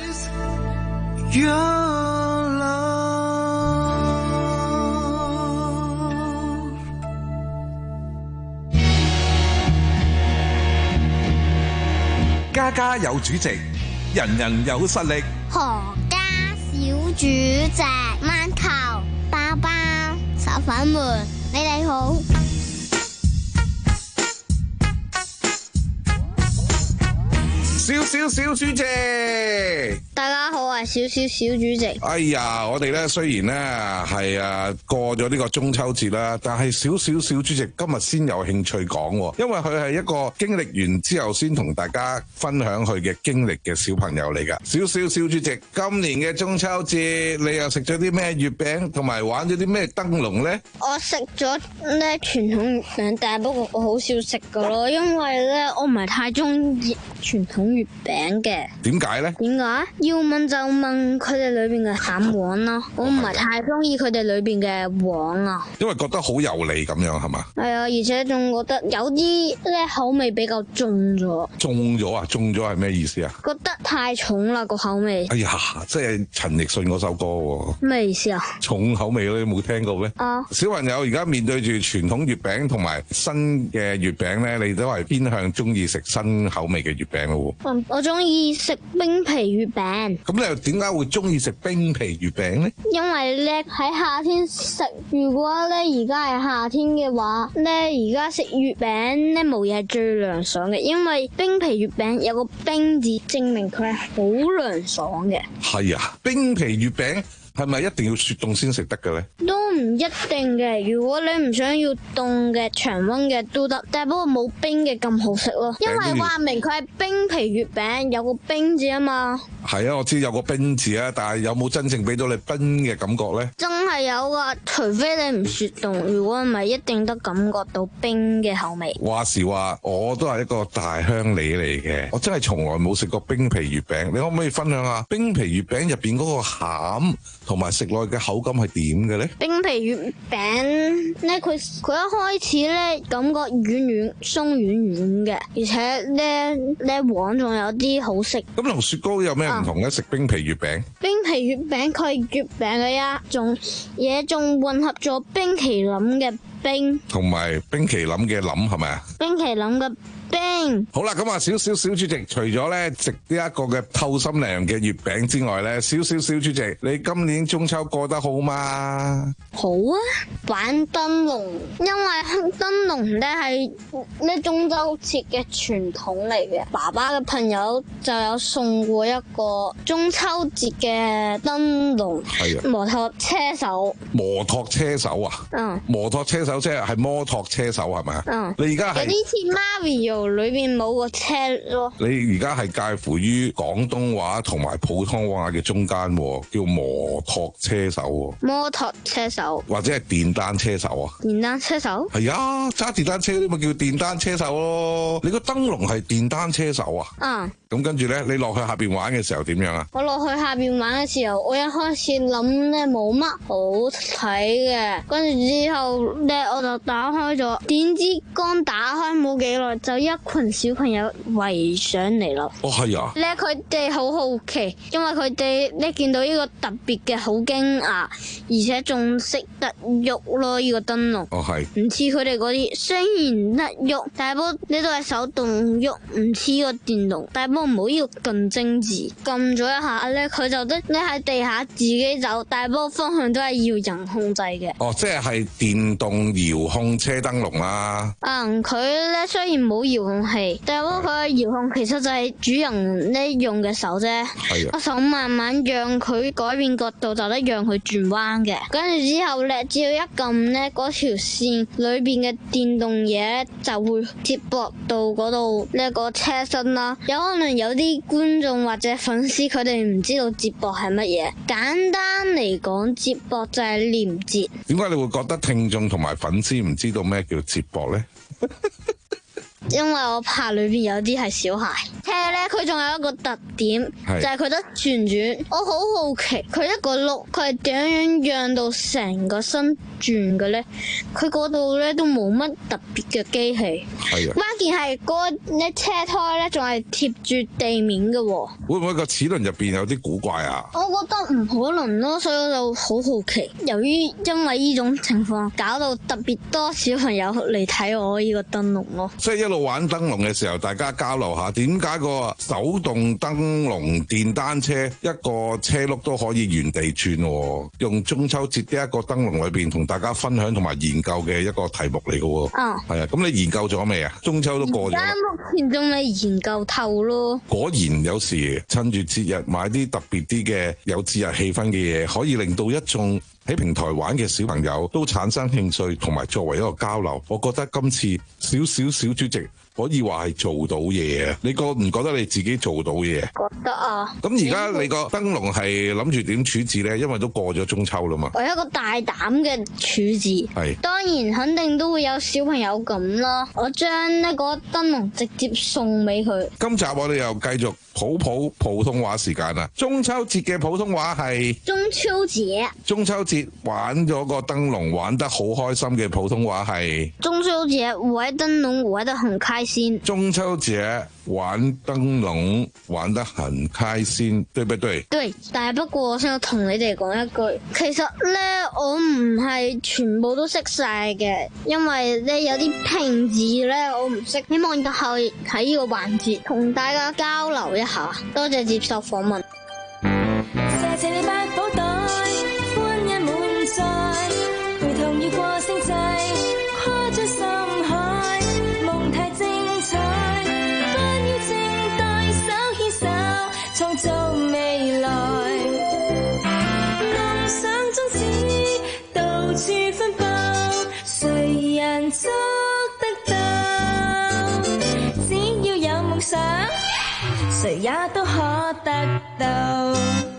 家家有主席，人人有實力。 何家小主席，蚊球、包包、手粉們，你哋好。 小小小主席， 大家好，我係小小小主席。 哎呀，我哋咧雖然咧係啊過咗呢個中秋節啦，但係小小小主席今日先有興趣講，因為佢係一個經歷完之後先同大家分享佢嘅經歷嘅小朋友嚟噶。小小小主席，今年嘅中秋節你又食咗啲咩月餅，同埋玩咗啲咩燈籠咧？ 我食咗咧傳統月餅，但係不過我好少食噶咯，因為咧我唔係太中意傳統月餅嘅。 點解咧？ 點解？要問就問佢哋裏邊嘅餡黃咯，我唔係太中意佢哋裏邊嘅黃啊。 因為覺得好油膩咁樣係嘛？ 係啊，而且仲覺得有啲咧口味比較重咗。 重咗啊？重咗係咩意思啊？ 覺得太重啦個口味。 哎呀，即係陳奕迅嗰首歌喎。 咩意思啊？ 重口味你冇聽過咩？ 啊！ 小朋友而家面對住傳統月餅同埋新嘅月餅咧，你都係偏向中意食新口味嘅月餅咯喎。 嗯，我中意食冰皮月餅。 咁你又點解會中意食冰皮月餅呢？ 因為咧喺夏天食，如果咧而家係夏天嘅話咧，而家食月餅咧冇嘢係最涼爽嘅，因為冰皮月餅有個冰字，證明佢係好涼爽嘅。 係啊，冰皮月餅係咪一定要雪凍先食得嘅咧？ 都唔唔一定嘅，如果你唔想要凍嘅常溫嘅都得，但係不過冇冰嘅咁好食咯，因為話明佢係冰皮月餅，有個冰字啊嘛。 係啊，我知有個冰字啊，但係有冇真正俾到你冰嘅感覺咧？ 真係有噶，除非你唔雪凍，如果唔係一定得感覺到冰嘅口味。 話時話，我都係一個大鄉里嚟嘅，我真係從來冇食過冰皮月餅。你可唔可以分享下冰皮月餅入邊嗰個餡同埋食落嘅口感係點嘅咧？ 冰皮月餅咧，佢佢一開始咧感覺軟軟鬆軟軟嘅，而且咧咧黃仲有啲好食。 咁同雪糕有咩唔同咧？食、啊、冰皮月餅， 冰皮月餅佢係月餅嘅一種嘢，仲混合咗冰淇淋嘅冰， 同埋冰淇淋嘅淋係咪啊？ 冰淇淋嘅冰。 好啦，咁啊，少少小主席，除咗咧食呢一個嘅透心涼嘅月餅之外咧，少少小主席，你今年中秋過得好嗎？ 好啊，玩燈籠，因為燈籠咧係呢中秋節嘅傳統嚟嘅。爸爸嘅朋友就有送過一個中秋節嘅燈籠，係啊，摩托車手。 摩托車手啊？嗯。摩托車手即係係摩托車手係咪啊？嗯。你而家係有啲似 Mario 裏邊冇個車咯。 你而家係介乎於廣東話同埋普通話嘅中間，叫摩托車手。摩托車手。或者係電單車手啊？電單車手係啊，揸電單車啲咪叫電單車手咯。你個燈籠係電單車手啊？嗯。咁跟住咧，你落去下邊玩嘅時候點樣啊？我落去下邊玩嘅時候，我一開始諗咧冇乜好睇嘅，跟住之後咧我就打開咗，點知剛打開冇幾耐，就一群小朋友圍上嚟啦。哦，係啊。咧佢哋好好奇，因為佢哋咧見到呢個特別嘅好驚訝，而且仲識得喐咯，呢個燈籠。哦，係。唔似佢哋嗰啲，雖然得喐，但係不過你都係手動喐，唔似個電動。但係不過唔好呢個咁精緻，撳咗一下咧，佢就得你喺地下自己走，但係不過方向都係要人控制嘅。哦，即係係電動遙控車燈籠啦。嗯，佢咧雖然冇遙控器，但係不過佢嘅遙控其實就係主人咧用嘅手啫。係啊。個手慢慢讓佢改變角度，就得讓佢轉彎嘅。跟住之後咧，只要一撳咧，嗰條線裏邊嘅電動嘢就會接駁到嗰度呢個車身啦。有可能有啲觀眾或者粉絲佢哋唔知道接駁係乜嘢。簡單嚟講，接駁就係連接。點解你會覺得聽眾同埋粉絲唔知道咩叫接駁呢？因為我怕裏邊有啲係小孩。車咧，佢仲有一個特點，就係佢得轉轉。我好好奇，佢一個轆，佢係點樣讓到成個身轉嘅咧？佢嗰度咧都冇乜特別嘅機器。係啊。關鍵係嗰呢車胎咧，仲係貼住地面嘅喎。會唔會個齒輪入邊有啲古怪啊？我覺得唔可能咯，所以我就好好奇。由於因為呢種情況，搞到特別多小朋友嚟睇我呢個燈籠咯。即係一路玩燈籠嘅時候，大家交流下點解個手動燈籠電單車一個車轆都可以原地轉，用中秋節呢一個燈籠裏邊同大家分享同埋研究嘅一個題目嚟嘅。哦，係啊，咁你研究咗未啊？中秋都過咗，而家目前仲未研究透咯。果然有時趁住節日買啲特別啲嘅有節日氣氛嘅嘢，可以令到一眾喺平台玩嘅小朋友都產生興趣，同埋作為一個交流。我覺得今次少少小主席可以話係做到嘢啊！你覺唔覺得你自己做到嘢？覺得啊！咁而家你個燈籠係諗住點處置呢？因為都過咗中秋啦嘛。我有一個大膽嘅處置，係當然肯定都會有小朋友咁啦。我將呢個燈籠直接送俾佢。今集我哋又繼續普普普通話時間啦。中秋節嘅普通話係中秋節。中秋節玩咗個燈籠玩得好開心嘅普通話係中秋節玩燈籠玩得很開心。中秋節玩燈籠玩得很開心，對不對？對，但係不過我想同你哋講一句，其實咧我唔係全部都識晒嘅，因為咧有啲拼字咧我唔識，希望以後喺呢個環節同大家交流一下。多謝接受訪問。謝謝你百寶袋，歡欣滿載，陪同越過星際，跨出深海，夢太精彩，不要靜待，手牽手創造未來，夢想中止到處誰也都可得到。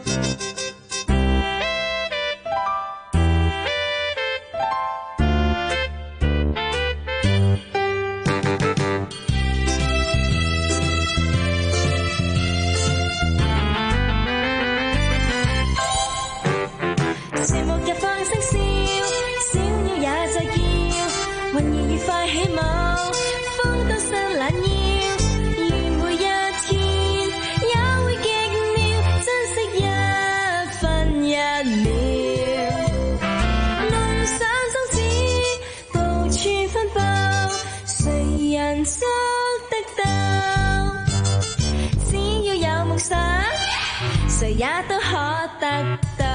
誰也都可得到。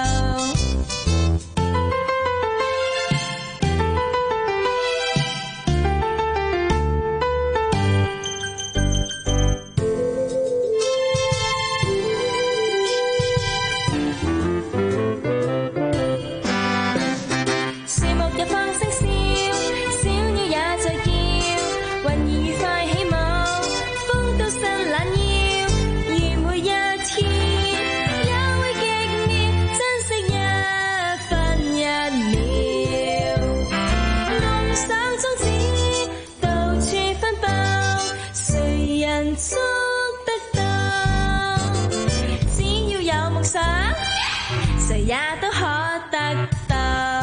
樹木也放聲笑，小鳥也在叫，雲兒愉快起舞，風都伸懶腰，如每一捉得到，只要有夢想，誰也都可得到。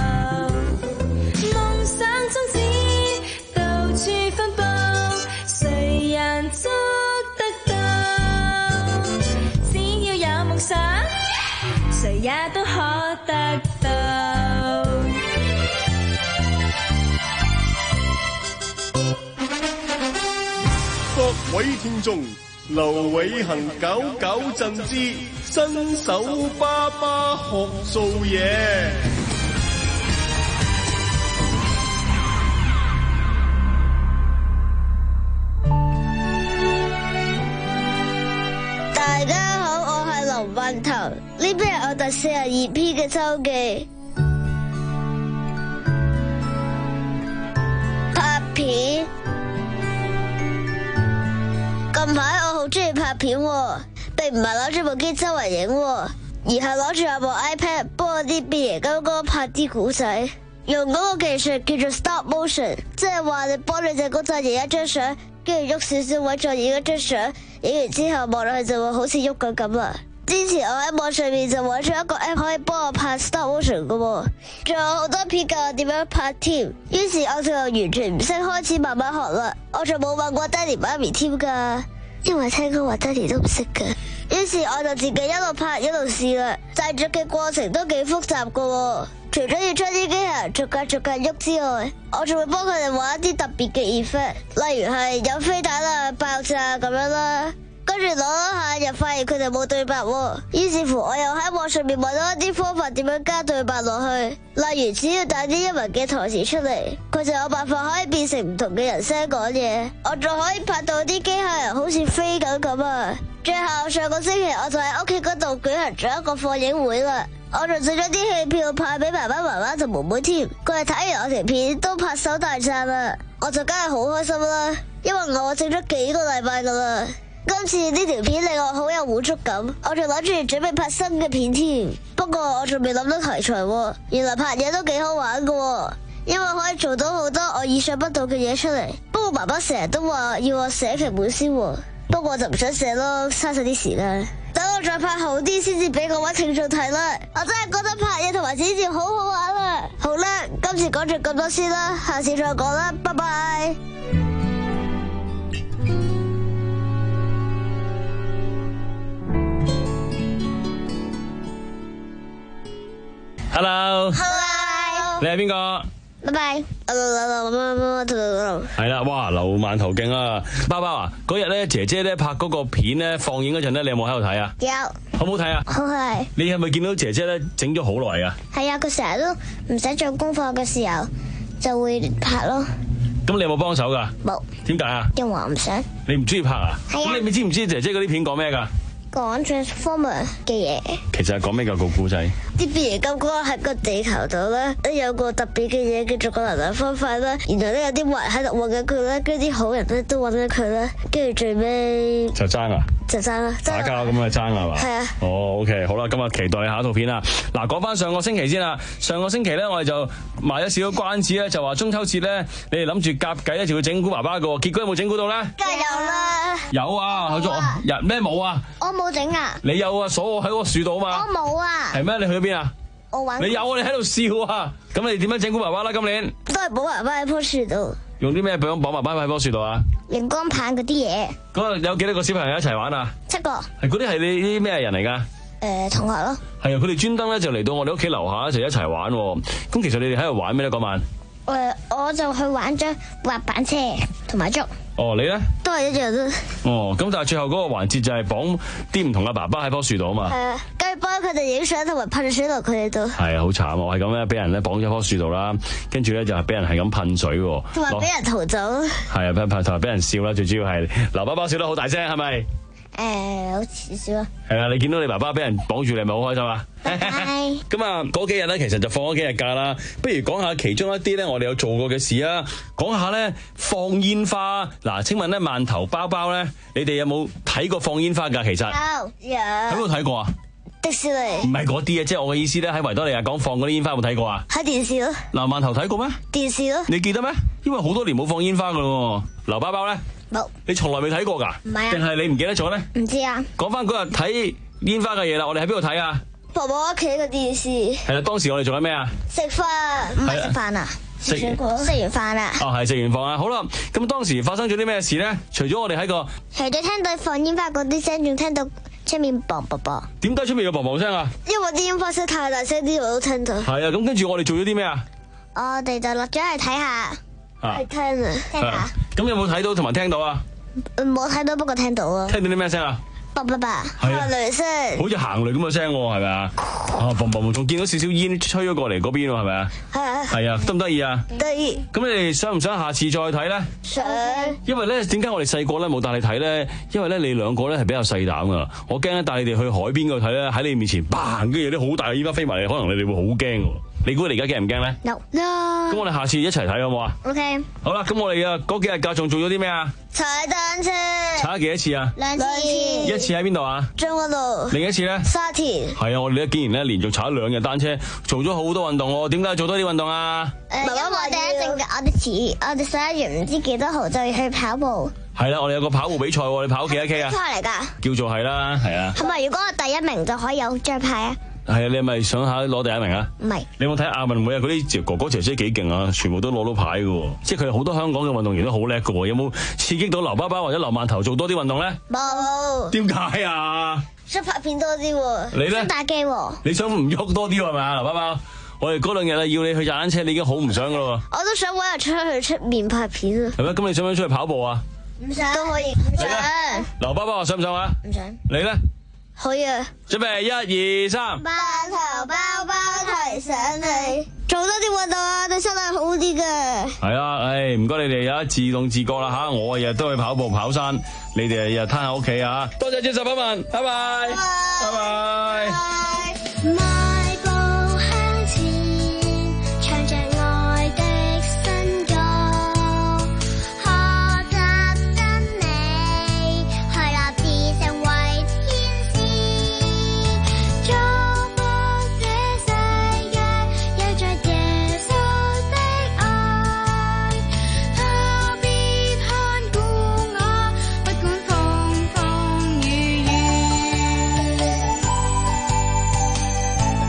夢想宗旨到處分佈，誰人捉得到？只要有夢想，誰也都可得到。 各位聽眾，劉偉恒搞搞震之新手爸爸學做嘢。 大家好，我係劉運頭，呢邊係我第四十二篇嘅周記。拍片。近排我好中意拍片喎，並唔係攞住部機周圍影喎，而係攞住有部 iPad 幫我啲變形金剛拍啲古仔，用嗰個技術叫做 stop motion， 即係話你幫你隻公仔影一張相，跟住喐少少位再影一張相，影完之後望落去就會好似喐緊咁啦。之前我喺網上面就揾咗一個 app 可以幫我拍 stop motion 噶喎，仲有好多片教我點樣拍添。於是我就完全唔識，開始慢慢學啦。我仲冇問過爹哋媽咪添噶，因為聽講話爹哋都唔識噶。於是我就自己一路拍一路試啦。製作嘅過程都幾複雜噶喎，除咗要將啲機械人逐格逐格喐之外，我仲會幫佢哋玩一啲特別嘅 effect， 例如係有飛彈啊、爆炸咁樣啦。跟住攞一下又發現佢哋冇對白喎，於是乎我又喺網上面揾到一啲方法點樣加對白落去，例如只要打啲英文嘅台詞出嚟，佢就有辦法可以變成唔同嘅人聲講嘢，我仲可以拍到啲機械人好似飛緊咁啊！最後上個星期我就喺屋企嗰度舉行咗一個放映會啦，我仲整咗啲戲票派俾爸爸媽媽同妹妹添，佢哋睇完我條片都拍手大讚啦，我就梗係好開心啦，因為我整咗幾個禮拜噶啦。今次呢條片令我好有滿足感，我仲諗住準備拍新嘅片添。不過我仲未諗到題材喎，原來拍嘢都幾好玩㗎，因為可以做到好多我意想不到嘅嘢出嚟。不過爸爸成日都話要我寫劇本先，不過我就唔想寫咯，嘥晒啲時間。等我再拍好啲先至俾各位聽眾睇啦。我真係覺得拍嘢同埋剪接好好玩啊！好啦，今次講住咁多先啦，下次再講啦，拜拜。 Hello， Hello， 你係邊個？ 拜拜。 係啦，哇，劉萬頭勁啊！包包啊，嗰日咧姐姐咧拍嗰個片咧放映嗰陣咧，你有冇喺度睇啊？ 有。 好唔好睇啊？ 好係。 你係咪見到姐姐咧整咗好耐啊？ 係啊，佢成日都唔使做功課嘅時候就會拍咯。 咁你有冇幫手噶？ 冇。 點解啊？ 因為我唔想。 你唔中意拍啊？ 係啊。 咁你咪知唔知姐姐嗰啲片講咩噶？ 講 Transformer 嘅嘢， 其實係講咩噶個故仔？ 啲變形金剛喺個地球度咧，都有個特別嘅嘢叫做個能量方塊啦。然後咧有啲壞喺度揾緊佢咧，跟住啲好人咧都揾緊佢咧，跟住最尾就爭啊！ 就爭啦， 打交咁啊爭係嘛？ 係啊。 哦 ，OK， 好啦，今日期待你下一套片啦。嗱，講翻上個星期先啦。上個星期咧，我哋就賣咗少少關子咧，就話中秋節咧，你哋諗住夾計咧就要整蠱爸爸嘅喎，結果有冇整蠱到咧？ 梗係有啦。 有啊，去咗人咩冇啊？ 我冇整啊。 你有啊？鎖我喺個樹度啊嘛。 我冇啊。係咩？你去咗邊啊？ 我玩。 你有啊？你喺度笑啊？咁你點樣整蠱爸爸啦？今年都係綁爸爸喺棵樹度。 用啲咩綁綁爸爸喺棵樹度啊？ 熒光棒嗰啲嘢。 嗰有幾多個小朋友一齊玩啊？ 七個。係嗰啲係你啲咩人嚟㗎？ 誒、呃，同學咯。 係啊，佢哋專登咧就嚟到我哋屋企樓下一齊一齊玩。咁其實你哋喺度玩咩咧嗰晚？ 誒、呃，我就去玩咗滑板車同埋捉。 哦，你咧？ 都係一樣啫。 哦，咁但係最後嗰個環節就係綁啲唔同嘅爸爸喺棵樹度啊嘛。 係啊，跟住幫佢哋影相同埋噴水落佢哋度。係啊，好慘啊！我係咁咧，俾人咧綁咗棵樹度啦，跟住咧就係俾人係咁噴水， 同埋俾人逃走。 係啊，噴噴同埋俾人笑啦，最主要係劉爸爸笑得好大聲，係咪？ 誒，好似少啊。 係啊，你見到你爸爸俾人綁住，你係咪好開心啊？ 係。 咁啊，嗰幾日咧，其實就放咗幾日假啦。不如講下其中一啲咧，我哋有做過嘅事啊。講下咧放煙花。嗱，請問咧饅頭包包咧，你哋有冇睇過放煙花㗎？其實有有。 喺邊度睇過啊？ 迪士尼。 唔係嗰啲啊，即係我嘅意思咧，喺維多利亞港放嗰啲煙花有冇睇過啊？ 喺電視咯。 嗱，饅頭睇過咩？ 電視咯。 你記得咩？因為好多年冇放煙花㗎咯。劉包包咧？ 冇。 你從來未睇過㗎？ 唔係啊。 定係你唔記得咗咧？ 唔知啊。 講翻嗰日睇煙花嘅嘢啦，我哋喺邊度睇啊？ 婆婆屋企嘅電視。係啦，當時我哋做緊咩啊？ 食飯，唔係食飯啊。 食食完飯啦。 哦，係食完飯啊。好啦，咁當時發生咗啲咩事咧？除咗我哋喺個， 除咗聽到放煙花嗰啲聲，仲聽到出面嘭嘭嘭。 點解出面有嘭嘭聲啊？ 因為啲煙花聲太大聲，啲我都聽到。 係啊，咁跟住我哋做咗啲咩啊？ 我哋就落咗去睇下，去聽啊，聽下。 咁有冇睇到同埋聽到啊？ 冇睇到，不過聽到啊。 聽到啲咩聲啊？ 啵啵啵，行雷聲， 好似行雷咁嘅聲喎，係咪啊？啊，嘭嘭，仲見到少少煙吹咗過嚟嗰邊喎，係咪啊？係啊。係啊，得唔得意啊？得意。咁你哋想唔想下次再睇咧？想。因為咧，點解我哋細個咧冇帶你睇咧？因為咧，你兩個咧係比較細膽噶，我驚咧帶你哋去海邊嗰度睇咧，喺你面前嘭，跟住有啲好大嘅煙花飛埋嚟，可能你哋會好驚喎。你估你而家驚唔驚咧？有。咁我哋下次一齊睇好唔好啊 ？OK。好啦， 咁我哋啊嗰幾日假仲做咗啲咩啊？ 踩單車。踩咗幾多次啊？兩次。 一次喺邊度啊？ 將軍路。另一次咧？沙田。係啊，我哋咧竟然咧連續踩咗兩日單車，做咗好多運動喎。點解做多啲運動啊？ 誒，因為我哋一陣，我哋遲，我哋十一月唔知幾多號就要去跑步。 係啦，我哋有個跑步比賽喎，你跑幾多 K 啊？ 比賽嚟㗎。叫做係啦，係啊。 係咪如果我第一名就可以有獎牌啊？ 係啊，你係咪想下攞第一名啊？ 唔係。你有冇睇亞運會啊？嗰啲哥哥姐姐幾勁啊，全部都攞到牌嘅，即係佢哋好多香港嘅運動員都好叻嘅。有冇刺激到劉爸爸或者劉饅頭做多啲運動咧？冇。點解啊？ 想拍片多啲喎。 你咧？ 想打機喎。你想唔喐多啲係咪啊，劉爸爸？我哋嗰兩日啊，要你去踩單車，你已經好唔想噶咯。 我都想搵日出去出面拍片啊。 係咩？咁你想唔想出去跑步啊？ 唔想。都可以。唔想。 劉爸爸話想唔想啊？ 唔想。 你咧？ 可以啊！ 準備一二三， 饅頭包包提醒你，做多啲運動啊，對身體好啲嘅。 係啊，唉，唔該你哋啊，自動自覺啦吓，我日日都去跑步跑山，你哋日日攤喺屋企啊！多謝接受訪問，拜拜，拜拜。邁步向前，唱着愛的新歌，學習真理，快樂自成為天使，祝福這世界有着耶穌的愛，他必看顧我，不管風風雨雨。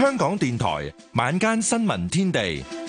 香港電台晚間新聞天地。